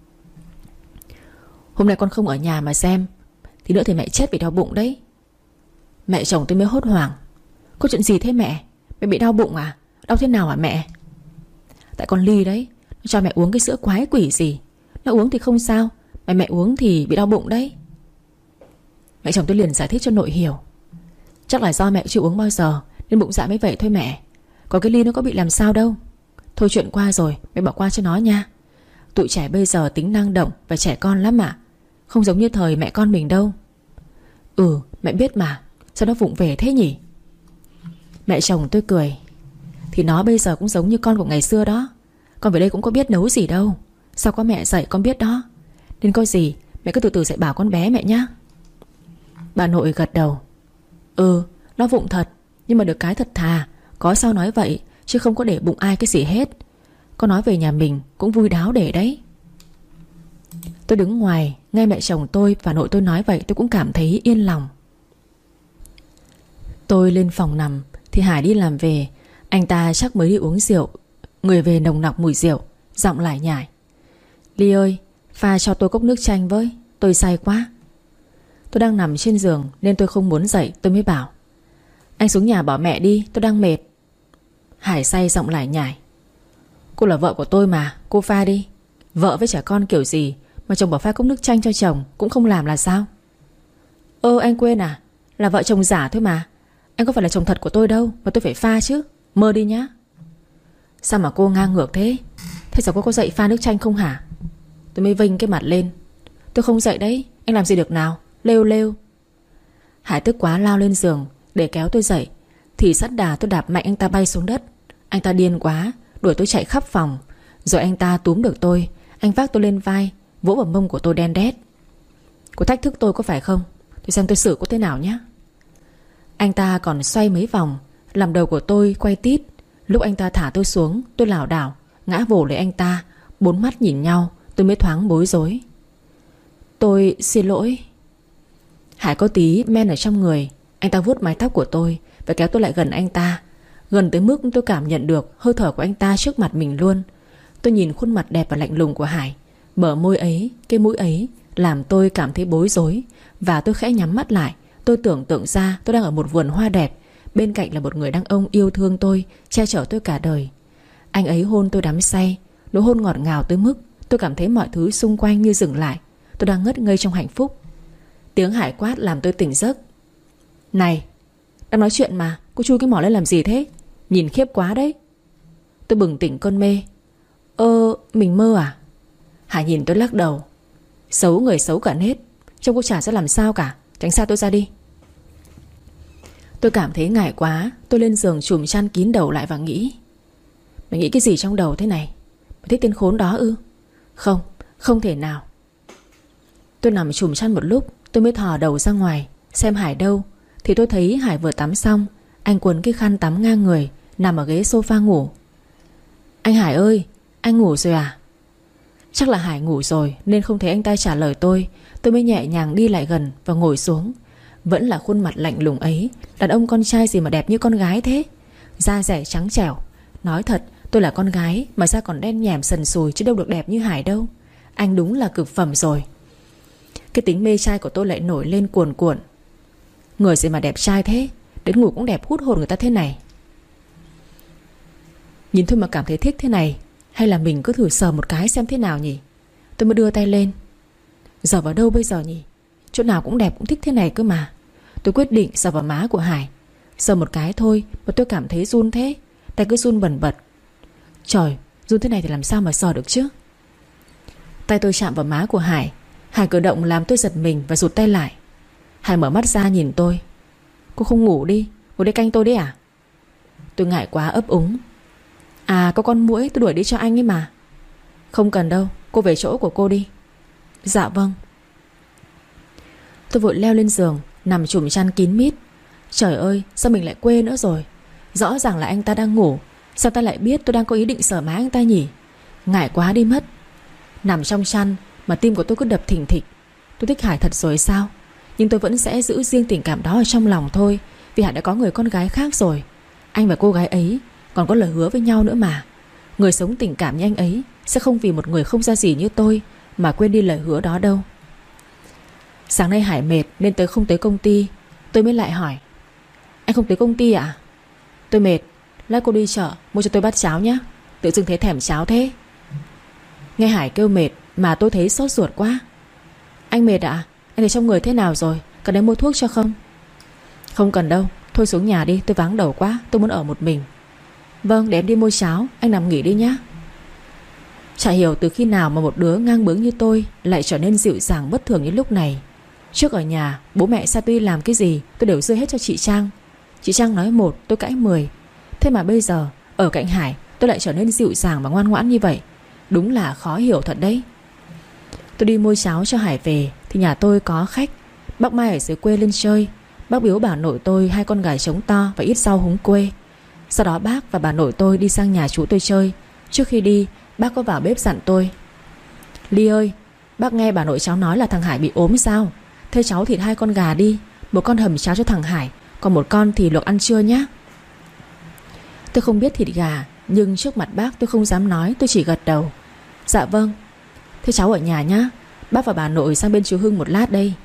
hôm nay con không ở nhà mà xem, thì nữa thì mẹ chết vì đau bụng đấy. Mẹ chồng tôi mới hốt hoảng: có chuyện gì thế mẹ? Mẹ bị đau bụng à? Đau thế nào hả mẹ? Tại con Ly đấy, nó cho mẹ uống cái sữa quái quỷ gì. Nó uống thì không sao, mà mẹ uống thì bị đau bụng đấy. Mẹ chồng tôi liền giải thích cho nội hiểu: chắc là do mẹ chưa uống bao giờ nên bụng dạ mới vậy thôi mẹ. Còn cái Ly nó có bị làm sao đâu. Thôi chuyện qua rồi, mẹ bỏ qua cho nó nha. Tụi trẻ bây giờ tính năng động và trẻ con lắm mà, không giống như thời mẹ con mình đâu. Ừ, mẹ biết mà, sao nó vụng về thế nhỉ? Mẹ chồng tôi cười: thì nó bây giờ cũng giống như con của ngày xưa đó. Con về đây cũng có biết nấu gì đâu. Sao có mẹ dạy con biết đó. Nên có gì mẹ cứ từ từ dạy bảo con bé mẹ nhá. Bà nội gật đầu. Ừ, nó vụng thật, nhưng mà được cái thật thà. Có sao nói vậy, chứ không có để bụng ai cái gì hết. Con nói về nhà mình cũng vui đáo để đấy. Tôi đứng ngoài, nghe mẹ chồng tôi và nội tôi nói vậy, tôi cũng cảm thấy yên lòng. Tôi lên phòng nằm thì Hải đi làm về. Anh ta chắc mới đi uống rượu. Người về nồng nặc mùi rượu, giọng lải nhải. Ly ơi, pha cho tôi cốc nước chanh với, tôi say quá. Tôi đang nằm trên giường nên tôi không muốn dậy. Tôi mới bảo anh xuống nhà bảo mẹ đi, tôi đang mệt. Hải say giọng lải nhải. Cô là vợ của tôi mà, cô pha đi. Vợ với trẻ con kiểu gì mà chồng bảo pha cốc nước chanh cho chồng cũng không làm là sao? Anh quên à, là vợ chồng giả thôi mà. Anh có phải là chồng thật của tôi đâu mà tôi phải pha chứ. Mơ đi nhá. Sao mà cô ngang ngược thế? Thế sao cô có dậy pha nước chanh không hả? Tôi mới vênh cái mặt lên. Tôi không dậy đấy, anh làm gì được nào. Lêu lêu. Hải tức quá lao lên giường để kéo tôi dậy, thì sắt đà tôi đạp mạnh anh ta bay xuống đất. Anh ta điên quá, đuổi tôi chạy khắp phòng. Rồi anh ta túm được tôi. Anh vác tôi lên vai, vỗ vào mông của tôi đen đét. Cô thách thức tôi có phải không? Tôi xem tôi xử cô thế nào nhé. Anh ta còn xoay mấy vòng, làm đầu của tôi quay tít. Lúc anh ta thả tôi xuống, tôi lảo đảo ngã vồ lấy anh ta. Bốn mắt nhìn nhau, tôi mới thoáng bối rối. Tôi xin lỗi. Hải có tí men ở trong người. Anh ta vuốt mái tóc của tôi và kéo tôi lại gần anh ta, gần tới mức tôi cảm nhận được hơi thở của anh ta trước mặt mình luôn. Tôi nhìn khuôn mặt đẹp và lạnh lùng của Hải. Bờ môi ấy, cái mũi ấy làm tôi cảm thấy bối rối. Và tôi khẽ nhắm mắt lại. Tôi tưởng tượng ra tôi đang ở một vườn hoa đẹp, bên cạnh là một người đàn ông yêu thương tôi, che chở tôi cả đời. Anh ấy hôn tôi đắm say, nụ hôn ngọt ngào tới mức tôi cảm thấy mọi thứ xung quanh như dừng lại. Tôi đang ngất ngây trong hạnh phúc. Tiếng Hải quát làm tôi tỉnh giấc. Này, đang nói chuyện mà, cô chui cái mỏ lên làm gì thế? Nhìn khiếp quá đấy. Tôi bừng tỉnh cơn mê. Mình mơ à? Hải nhìn tôi lắc đầu. Xấu người xấu cả nết, trông cô chả sẽ làm sao cả. Tránh xa tôi ra đi. Tôi cảm thấy ngại quá. Tôi lên giường chùm chăn kín đầu lại và nghĩ. Mày nghĩ cái gì trong đầu thế này? Mày thích tên khốn đó ư? Không, không thể nào. Tôi nằm chùm chăn một lúc, tôi mới thò đầu ra ngoài xem Hải đâu. Thì tôi thấy Hải vừa tắm xong. Anh quấn cái khăn tắm ngang người, nằm ở ghế sofa ngủ. Anh Hải ơi, anh ngủ rồi à? Chắc là Hải ngủ rồi nên không thấy anh ta trả lời tôi. Tôi mới nhẹ nhàng đi lại gần và ngồi xuống. Vẫn là khuôn mặt lạnh lùng ấy. Đàn ông con trai gì mà đẹp như con gái thế? Da dẻ trắng trẻo. Nói thật, tôi là con gái mà da còn đen nhẻm sần sùi, chứ đâu được đẹp như Hải đâu. Anh đúng là cực phẩm rồi. Cái tính mê trai của tôi lại nổi lên cuồn cuộn. Người gì mà đẹp trai thế, đến ngủ cũng đẹp hút hồn người ta thế này. Nhìn thôi mà cảm thấy thích thế này. Hay là mình cứ thử sờ một cái xem thế nào nhỉ? Tôi mới đưa tay lên. Sờ vào đâu bây giờ nhỉ? Chỗ nào cũng đẹp cũng thích thế này cơ mà. Tôi quyết định sờ vào má của Hải. Sờ một cái thôi mà tôi cảm thấy run thế. Tay cứ run bần bật. Trời, run thế này thì làm sao mà sờ được chứ? Tay tôi chạm vào má của Hải. Hải cử động làm tôi giật mình và rụt tay lại. Hải mở mắt ra nhìn tôi. Cô không ngủ đi, ngồi đây canh tôi đấy à? Tôi ngại quá ấp úng. À, có con muỗi tôi đuổi đi cho anh ấy mà. Không cần đâu, cô về chỗ của cô đi. Dạ vâng. Tôi vội leo lên giường, nằm chùm chăn kín mít. Trời ơi, sao mình lại quên nữa rồi? Rõ ràng là anh ta đang ngủ. Sao ta lại biết tôi đang có ý định sờ má anh ta nhỉ? Ngại quá đi mất. Nằm trong chăn mà tim của tôi cứ đập thình thịch. Tôi thích Hải thật rồi sao? Nhưng tôi vẫn sẽ giữ riêng tình cảm đó ở trong lòng thôi. Vì Hải đã có người con gái khác rồi. Anh và cô gái ấy còn có lời hứa với nhau nữa mà. Người sống tình cảm như anh ấy sẽ không vì một người không ra gì như tôi mà quên đi lời hứa đó đâu. Sáng nay Hải mệt nên tới không tới công ty. Tôi mới lại hỏi. Anh không tới công ty à? Tôi mệt, lát cô đi chợ mua cho tôi bát cháo nhé. Tự dưng thấy thèm cháo thế. Nghe Hải kêu mệt mà tôi thấy sốt ruột quá. Anh mệt à? Anh thấy trong người thế nào rồi? Cần em mua thuốc cho không? Không cần đâu, thôi xuống nhà đi, tôi váng đầu quá. Tôi muốn ở một mình. Vâng, để em đi mua cháo, anh nằm nghỉ đi nhé. Chả hiểu từ khi nào mà một đứa ngang bướng như tôi lại trở nên dịu dàng bất thường như lúc này. Trước ở nhà, bố mẹ sai tôi làm cái gì tôi đều rơi hết cho chị Trang. Chị Trang nói một, tôi cãi 10. Thế mà bây giờ Ở cạnh Hải tôi lại trở nên dịu dàng và ngoan ngoãn như vậy. Đúng là khó hiểu thật đấy. Tôi đi mua cháo cho Hải về thì nhà tôi có khách. Bác Mai ở dưới quê lên chơi. Bác biếu bà nội tôi 2 con gà trống to và ít rau húng quê. Sau đó bác và bà nội tôi đi sang nhà chú tôi chơi. Trước khi đi, bác có vào bếp dặn tôi: Ly ơi, bác nghe bà nội cháu nói là thằng Hải bị ốm sao? Thế cháu thịt 2 con gà đi, một con hầm cháo cho thằng Hải, còn một con thì luộc ăn trưa nhé. Tôi không biết thịt gà, nhưng trước mặt bác tôi không dám nói, tôi chỉ gật đầu. Dạ vâng. Thế cháu ở nhà nhá. Bác và bà nội sang bên chú Hưng một lát đây.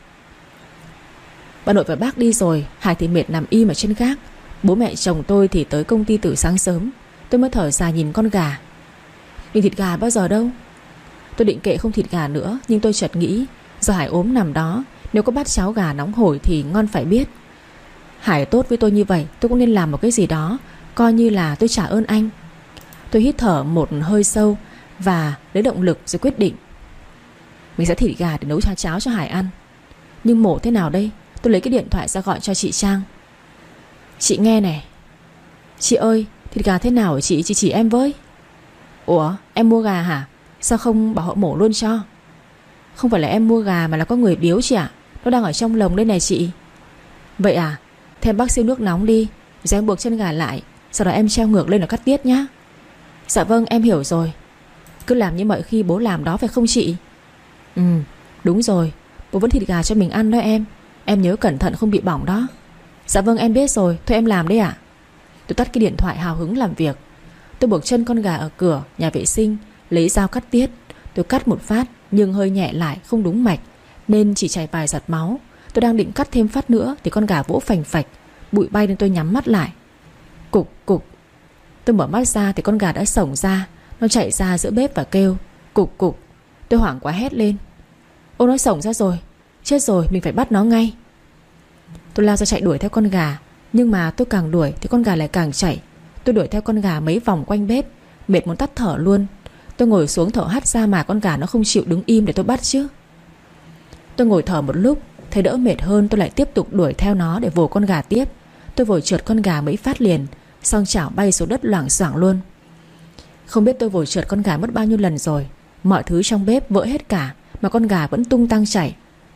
Bà nội và bác đi rồi, Hải thì mệt nằm im ở trên gác. Bố mẹ chồng tôi thì tới công ty từ sáng sớm. Tôi mới thở dài nhìn con gà. Nhưng thịt gà bao giờ đâu? Tôi định kệ không thịt gà nữa, nhưng tôi chợt nghĩ do Hải ốm nằm đó, nếu có bát cháo gà nóng hổi thì ngon phải biết. Hải tốt với tôi như vậy, tôi cũng nên làm một cái gì đó, coi như là tôi trả ơn anh. Tôi hít thở một hơi sâu và lấy động lực rồi quyết định mình sẽ thịt gà để nấu cháo cho Hải ăn. Nhưng mổ thế nào đây? Tôi lấy cái điện thoại ra gọi cho chị Trang. Chị nghe này. Chị ơi, thịt gà thế nào hả chị chỉ em với. Ủa, em mua gà hả? Sao không bảo họ mổ luôn cho? Không phải là em mua gà mà là có người biếu chị ạ. Nó đang ở trong lồng đây này chị. Vậy à? Thêm bác siêu nước nóng đi, rồi em buộc chân gà lại, sau đó em treo ngược lên là cắt tiết nhá. Dạ vâng, em hiểu rồi. Cứ làm như mọi khi bố làm đó phải không chị? Ừ, đúng rồi. Bố vẫn thịt gà cho mình ăn đó em. Em nhớ cẩn thận không bị bỏng đó. Dạ vâng, em biết rồi, thôi em làm đấy ạ. Tôi tắt cái điện thoại hào hứng làm việc. Tôi buộc chân con gà ở cửa nhà vệ sinh, lấy dao cắt tiết. Tôi cắt một phát nhưng hơi nhẹ lại, không đúng mạch, nên chỉ chảy vài giọt máu. Tôi đang định cắt thêm phát nữa thì con gà vỗ phành phạch, bụi bay nên tôi nhắm mắt lại. Cục cục. Tôi mở mắt ra thì con gà đã xổng ra. Nó chạy ra giữa bếp và kêu cục cục. Tôi hoảng quá hét lên: Ô, nó xổng ra rồi. Chết rồi, mình phải bắt nó ngay. Tôi lao ra chạy đuổi theo con gà. Nhưng mà tôi càng đuổi thì con gà lại càng chạy. Tôi đuổi theo con gà mấy vòng quanh bếp, mệt muốn tắt thở luôn. Tôi ngồi xuống thở hắt ra mà con gà nó không chịu đứng im để tôi bắt chứ. Tôi ngồi thở một lúc, thấy đỡ mệt hơn, tôi lại tiếp tục đuổi theo nó để vồ con gà tiếp. Tôi vồ trượt con gà mấy phát liền, xong chảo bay xuống đất loảng xoảng luôn. Không biết tôi vồ trượt con gà mất bao nhiêu lần rồi. Mọi thứ trong bếp vỡ hết cả, mà con gà vẫn tung tăng chạy.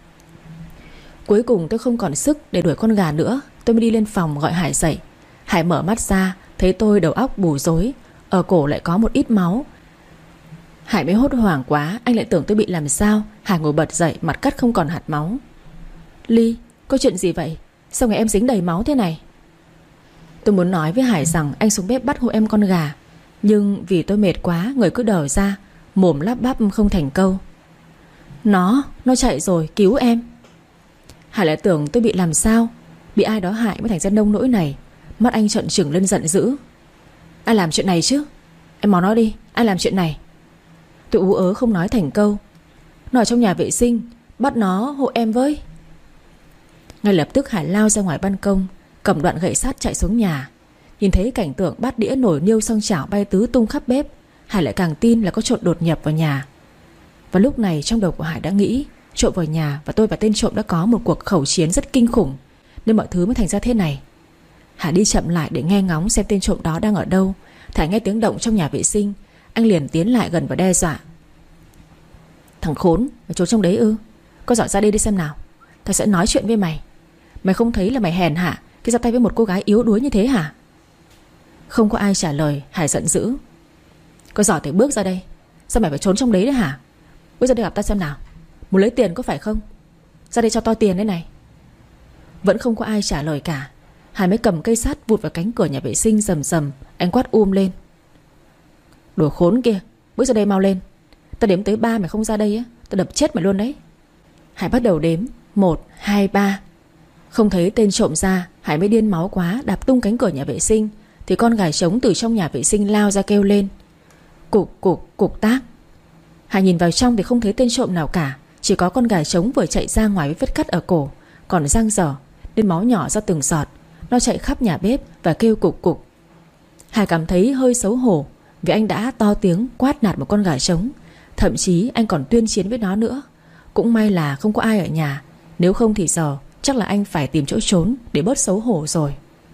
Cuối cùng tôi không còn sức để đuổi con gà nữa. Tôi mới đi lên phòng gọi Hải dậy. Hải mở mắt ra, thấy tôi đầu óc bù rối, ở cổ lại có một ít máu. Hải mới hốt hoảng quá, anh lại tưởng tôi bị làm sao. Hải ngồi bật dậy, mặt cắt không còn hạt máu. Ly, có chuyện gì vậy? Sao ngày em dính đầy máu thế này? Tôi muốn nói với Hải rằng anh xuống bếp bắt hộ em con gà, nhưng vì tôi mệt quá, người cứ đờ ra, mồm lắp bắp không thành câu. Nó chạy rồi, cứu em. Hải lại tưởng tôi bị làm sao, bị ai đó hại mới thành ra nông nỗi này. Mắt anh trợn trừng lên giận dữ. Ai làm chuyện này chứ? Em mau nói đi, ai làm chuyện này? Tôi ú ớ không nói thành câu. Nó ở trong nhà vệ sinh, bắt nó hộ em với. Ngay lập tức Hải lao ra ngoài ban công, cầm đoạn gậy sắt chạy xuống nhà. Nhìn thấy cảnh tượng bát đĩa nồi niêu xong chảo bay tứ tung khắp bếp, Hải lại càng tin là có trộm đột nhập vào nhà. Và lúc này trong đầu của Hải đã nghĩ trộm vào nhà và tôi và tên trộm đã có một cuộc khẩu chiến rất kinh khủng, nên mọi thứ mới thành ra thế này. Hải đi chậm lại để nghe ngóng xem tên trộm đó đang ở đâu. Hải nghe tiếng động trong nhà vệ sinh, anh liền tiến lại gần và đe dọa. Thằng khốn, mày trốn trong đấy ư? Có dọn ra đây đi xem nào, tao sẽ nói chuyện với mày. Mày không thấy là mày hèn hạ khi ra tay với một cô gái yếu đuối như thế hả? Không có ai trả lời. Hải giận dữ. Có giỏi thì bước ra đây. Sao mày phải trốn trong đấy hả? Bước ra đây gặp tao xem nào. Muốn lấy tiền có phải không? Ra đây cho tao tiền đấy này. Vẫn không có ai trả lời cả. Hải mới cầm cây sắt vụt vào cánh cửa nhà vệ sinh rầm rầm. Anh quát lên. Đồ khốn kia, bước ra đây mau lên. Tao đếm tới 3 mày không ra đây á, tao đập chết mày luôn đấy. Hải bắt đầu đếm 1, 2, 3. Không thấy tên trộm ra, Hải mới điên máu quá đạp tung cánh cửa nhà vệ sinh. Thì con gà trống từ trong nhà vệ sinh lao ra kêu lên. Cục cục cục tác. Hải nhìn vào trong thì không thấy tên trộm nào cả. Chỉ có con gà trống vừa chạy ra ngoài với vết cắt ở cổ, còn răng dở nên máu nhỏ ra từng giọt. Nó chạy khắp nhà bếp và kêu cục cục. Hải cảm thấy hơi xấu hổ vì anh đã to tiếng quát nạt một con gà trống. Thậm chí anh còn tuyên chiến với nó nữa. Cũng may là không có ai ở nhà, nếu không thì giờ chắc là anh phải tìm chỗ trốn để bớt xấu hổ rồi.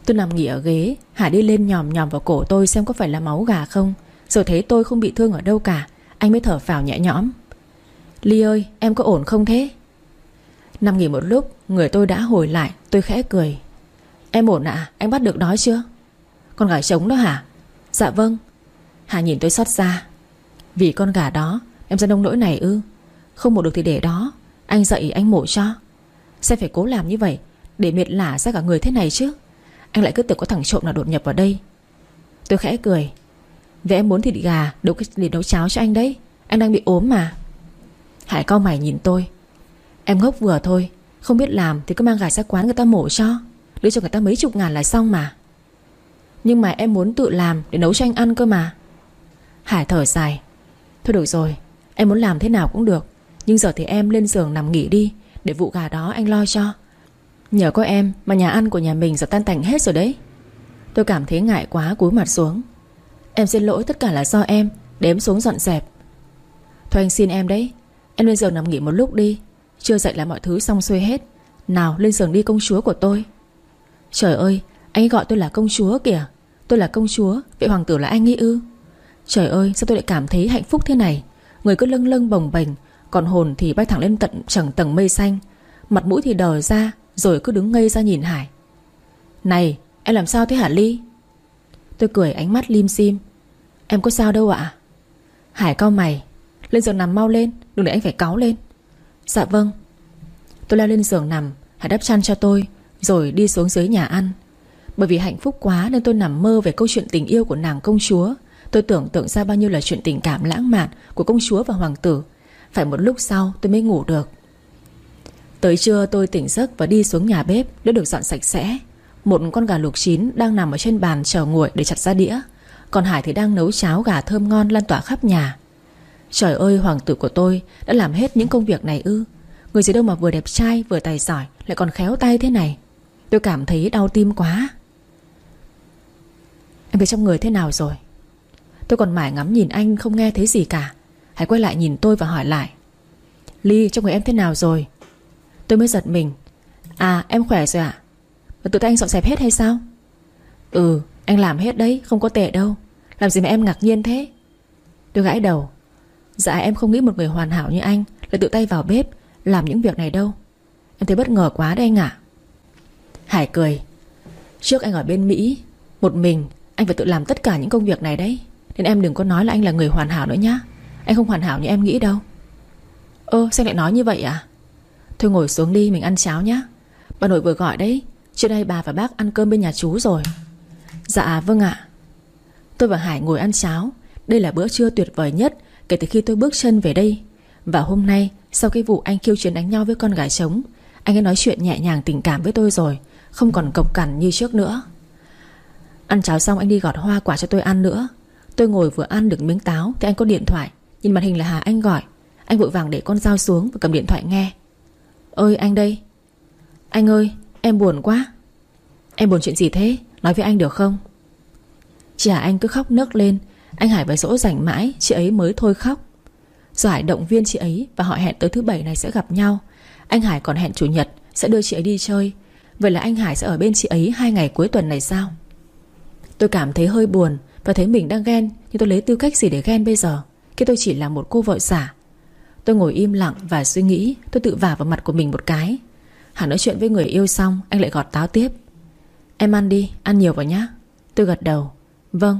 Tôi nằm nghỉ ở ghế, Hải đi lên nhòm nhòm vào cổ tôi xem có phải là máu gà không. Rồi thấy tôi không bị thương ở đâu cả, anh mới thở phào nhẹ nhõm. Ly ơi, em có ổn không thế? Nằm nghỉ một lúc, người tôi đã hồi lại. Tôi khẽ cười. Em ổn ạ, anh bắt được nó chưa? Con gà trống đó hả? Dạ vâng. Hải nhìn tôi xót xa. Vì con gà đó em ra nông nỗi này ư? Không mổ được thì để đó, anh dậy anh mổ cho. Sao phải cố làm như vậy để mệt lả ra cả người thế này chứ? Anh lại cứ tưởng có thằng trộm nào đột nhập vào đây. Tôi khẽ cười. Vậy em muốn thịt gà để nấu cháo cho anh đấy. Anh đang bị ốm mà. Hải cau mày nhìn tôi. Em ngốc vừa thôi. Không biết làm thì cứ mang gà ra quán người ta mổ cho, đưa cho người ta mấy chục ngàn là xong mà. Nhưng mà em muốn tự làm để nấu cho anh ăn cơ mà. Hải thở dài. Thôi được rồi, em muốn làm thế nào cũng được, nhưng giờ thì em lên giường nằm nghỉ đi, để vụ gà đó anh lo cho. Nhờ có em mà nhà ăn của nhà mình giờ tan tành hết rồi đấy. Tôi cảm thấy ngại quá cúi mặt xuống. Em xin lỗi, tất cả là do em, để em xuống dọn dẹp. Thôi anh xin em đấy. Em lên giường nằm nghỉ một lúc đi. Chưa dậy là mọi thứ xong xuôi hết. Nào lên giường đi công chúa của tôi. Trời ơi, anh ấy gọi tôi là công chúa kìa. Tôi là công chúa, vậy hoàng tử là anh ấy ư? Trời ơi, sao tôi lại cảm thấy hạnh phúc thế này. Người cứ lâng lâng bồng bềnh, còn hồn thì bay thẳng lên chẳng tầng mây xanh. Mặt mũi thì đờ ra, rồi cứ đứng ngây ra nhìn Hải. Này, em làm sao thế hả Ly? Tôi cười ánh mắt lim dim. Em có sao đâu ạ? Hải cau mày. Lên giường nằm mau lên, đừng để anh phải cáu lên. Dạ vâng. Tôi leo lên giường nằm. Hải đắp chăn cho tôi, rồi đi xuống dưới nhà ăn. Bởi vì hạnh phúc quá nên tôi nằm mơ về câu chuyện tình yêu của nàng công chúa. Tôi tưởng tượng ra bao nhiêu là chuyện tình cảm lãng mạn của công chúa và hoàng tử. Phải một lúc sau tôi mới ngủ được. Tới trưa tôi tỉnh giấc và đi xuống nhà bếp đã được dọn sạch sẽ. Một con gà luộc chín đang nằm ở trên bàn chờ nguội để chặt ra đĩa. Còn Hải thì đang nấu cháo gà thơm ngon lan tỏa khắp nhà. Trời ơi, hoàng tử của tôi đã làm hết những công việc này ư? Người gì đâu mà vừa đẹp trai vừa tài giỏi, lại còn khéo tay thế này. Tôi cảm thấy đau tim quá. Em thấy trong người thế nào rồi? Tôi còn mải ngắm nhìn anh không nghe thấy gì cả. Hải quay lại nhìn tôi và hỏi lại. Ly, trong người em thế nào rồi? Tôi mới giật mình. À, em khỏe rồi ạ. Và tụi anh dọn dẹp hết hay sao? Ừ, anh làm hết đấy, không có tệ đâu. Làm gì mà em ngạc nhiên thế? Tôi gãi đầu. Dạ em không nghĩ một người hoàn hảo như anh lại tự tay vào bếp làm những việc này đâu. Em thấy bất ngờ quá đấy anh ạ. Hải cười. Trước anh ở bên Mỹ một mình, anh phải tự làm tất cả những công việc này đấy. Nên em đừng có nói là anh là người hoàn hảo nữa nhá. Anh không hoàn hảo như em nghĩ đâu. Sao lại nói như vậy à? Thôi ngồi xuống đi, mình ăn cháo nhá. Bà nội vừa gọi đấy. Trưa nay bà và bác ăn cơm bên nhà chú rồi. Dạ vâng ạ. Tôi và Hải ngồi ăn cháo. Đây là bữa trưa tuyệt vời nhất kể từ khi tôi bước chân về đây. Và hôm nay, sau cái vụ anh khiêu chiến đánh nhau với con gà trống, anh ấy nói chuyện nhẹ nhàng tình cảm với tôi rồi, không còn cộc cằn như trước nữa. Ăn cháo xong anh đi gọt hoa quả cho tôi ăn nữa. Tôi ngồi vừa ăn được miếng táo thì anh có điện thoại. Nhìn màn hình là Hà Anh gọi. Anh vội vàng để con dao xuống và cầm điện thoại nghe. Ơi anh đây. Anh ơi, em buồn quá. Em buồn chuyện gì thế? Nói với anh được không? Chị Hà Anh cứ khóc nấc lên. Anh Hải phải dỗ dành mãi chị ấy mới thôi khóc. Rồi Hải động viên chị ấy và họ hẹn tới thứ Bảy này sẽ gặp nhau. Anh Hải còn hẹn Chủ nhật sẽ đưa chị ấy đi chơi. Vậy là anh Hải sẽ ở bên chị ấy 2 ngày cuối tuần này sao? Tôi cảm thấy hơi buồn và thấy mình đang ghen. Nhưng tôi lấy tư cách gì để ghen bây giờ, khi tôi chỉ là một cô vợ giả. Tôi ngồi im lặng và suy nghĩ. Tôi tự vả vào mặt của mình một cái. Hải nói chuyện với người yêu xong, anh lại gọt táo tiếp. Em ăn đi, ăn nhiều vào nhá. Tôi gật đầu. Vâng.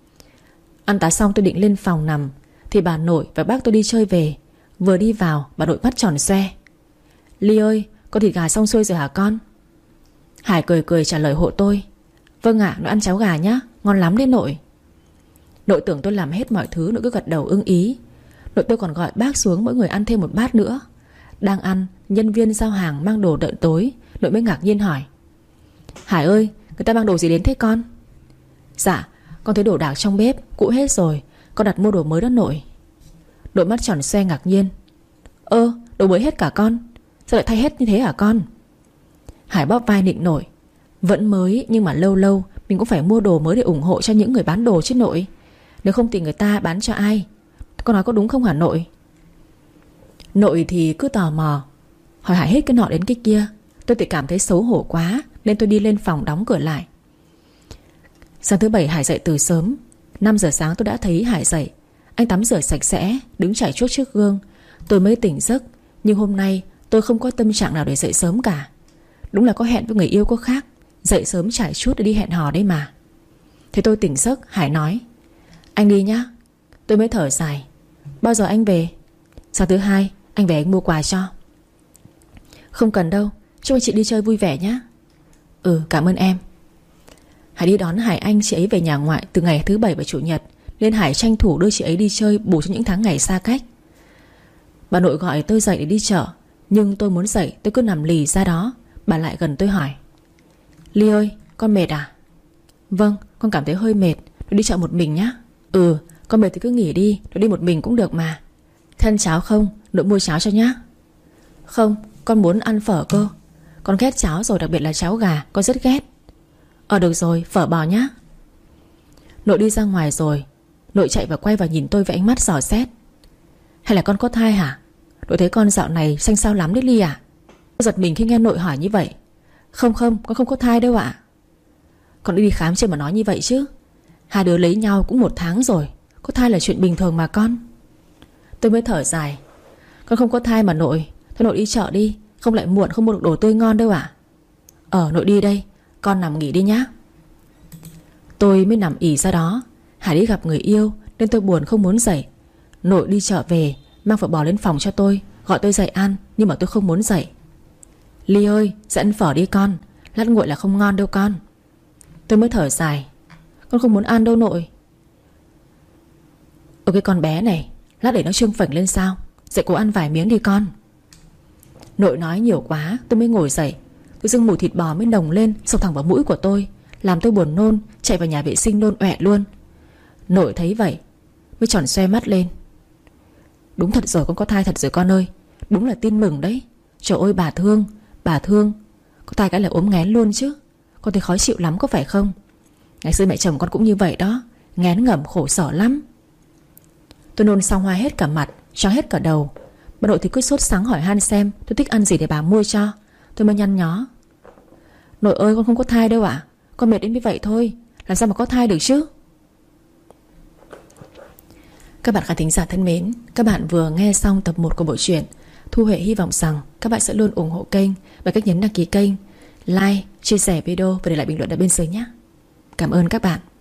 Ăn táo xong tôi định lên phòng nằm thì bà nội và bác tôi đi chơi về. Vừa đi vào bà nội mắt tròn xoe. Ly ơi, con thịt gà xong xuôi rồi hả con? Hải cười cười trả lời hộ tôi. Vâng ạ, nội ăn cháo gà nhá, ngon lắm đấy nội. Nội tưởng tôi làm hết mọi thứ, nội cứ gật đầu ưng ý. Nội tôi còn gọi bác xuống mỗi người ăn thêm một bát nữa. Đang ăn, nhân viên giao hàng mang đồ đợi tối. Nội mới ngạc nhiên hỏi. Hải ơi, người ta mang đồ gì đến thế con? Dạ, con thấy đồ đạc trong bếp cũ hết rồi, con đặt mua đồ mới đó nội. Nội mắt tròn xoe ngạc nhiên. Đồ mới hết cả con? Sao lại thay hết như thế hả con? Hải bóp vai nịnh nổi. Vẫn mới nhưng mà lâu lâu mình cũng phải mua đồ mới để ủng hộ cho những người bán đồ chứ nội. Nếu không thì người ta bán cho ai? Con nói có đúng không hả nội? Nội thì cứ tò mò hỏi Hải hết cái nọ đến cái kia. Tôi thì cảm thấy xấu hổ quá nên tôi đi lên phòng đóng cửa lại. Sáng thứ 7 Hải dậy từ sớm. 5 giờ sáng tôi đã thấy Hải dậy. Anh tắm rửa sạch sẽ, đứng chải chuốt trước gương. Tôi mới tỉnh giấc. Nhưng hôm nay tôi không có tâm trạng nào để dậy sớm cả. Đúng là có hẹn với người yêu có khác. Dậy sớm chải chuốt để đi hẹn hò đấy mà. Thế tôi tỉnh giấc, Hải nói: anh đi nhá. Tôi mới thở dài: bao giờ anh về? Sáng thứ 2 anh về anh mua quà cho. Không cần đâu, chúc anh chị đi chơi vui vẻ nhé. Ừ, cảm ơn em. Hải đi đón Hải Anh chị ấy về nhà ngoại từ ngày thứ 7 và chủ nhật, nên Hải tranh thủ đưa chị ấy đi chơi bù cho những tháng ngày xa cách. Bà nội gọi tôi dậy để đi chợ, nhưng tôi muốn dậy tôi cứ nằm lì ra đó. Bà lại gần tôi hỏi: Ly ơi, con mệt à? Vâng, con cảm thấy hơi mệt. Tôi đi chợ một mình nhá. Ừ, con mệt thì cứ nghỉ đi, tôi đi một mình cũng được mà. Thế ăn cháo không? Nội mua cháo cho nhá. Không, con muốn ăn phở cơ. Con ghét cháo rồi, đặc biệt là cháo gà, con rất ghét. Được rồi, phở bò nhá. Nội đi ra ngoài rồi. Nội chạy và quay vào nhìn tôi với ánh mắt dò xét. Hay là con có thai hả? Nội thấy con dạo này xanh xao lắm đấy Ly à? Tôi giật mình khi nghe nội hỏi như vậy. Không, con không có thai đâu ạ. Con đi khám chưa mà nói như vậy chứ? Hai đứa lấy nhau cũng 1 tháng rồi, có thai là chuyện bình thường mà con. Tôi mới thở dài. Con không có thai mà nội. Thôi nội đi chợ đi, không lại muộn không mua được đồ tươi ngon đâu ạ. Nội đi đây, con nằm nghỉ đi nhá. Tôi mới nằm ì ra đó. Hải đi gặp người yêu nên tôi buồn không muốn dậy. Nội đi chợ về mang phở bò lên phòng cho tôi, gọi tôi dậy ăn, nhưng mà tôi không muốn dậy. Ly ơi, dậy ăn phở đi con, lát nguội là không ngon đâu con. Tôi mới thở dài. Con không muốn ăn đâu nội. Cái con bé này, lát để nó trương phành lên sao. Dậy cố ăn vài miếng đi con. Nội nói nhiều quá tôi mới ngồi dậy. Tự dưng mùi thịt bò mới nồng lên, xộc thẳng vào mũi của tôi, làm tôi buồn nôn, chạy vào nhà vệ sinh nôn ọe luôn. Nội thấy vậy mới tròn xoe mắt lên. Đúng thật rồi, con có thai thật rồi con ơi. Đúng là tin mừng đấy. Trời ơi bà thương. Có thai cái là ốm nghén luôn chứ. Con thấy khó chịu lắm có phải không? Ngày xưa mẹ chồng con cũng như vậy đó, nghén ngẩm khổ sở lắm. Tôi nôn xong hoa hết cả mặt, choáng hết cả đầu. Bà nội thì cứ sốt sắng hỏi han xem tôi thích ăn gì để bà mua cho. Tôi mới nhăn nhó. Nội ơi, con không có thai đâu ạ. Con mệt đến như vậy thôi, làm sao mà có thai được chứ. Các bạn khán thính giả thân mến, các bạn vừa nghe xong tập 1 của bộ truyện. Thu Huệ hy vọng rằng các bạn sẽ luôn ủng hộ kênh bằng cách nhấn đăng ký kênh, like, chia sẻ video và để lại bình luận ở bên dưới nhé. Cảm ơn các bạn.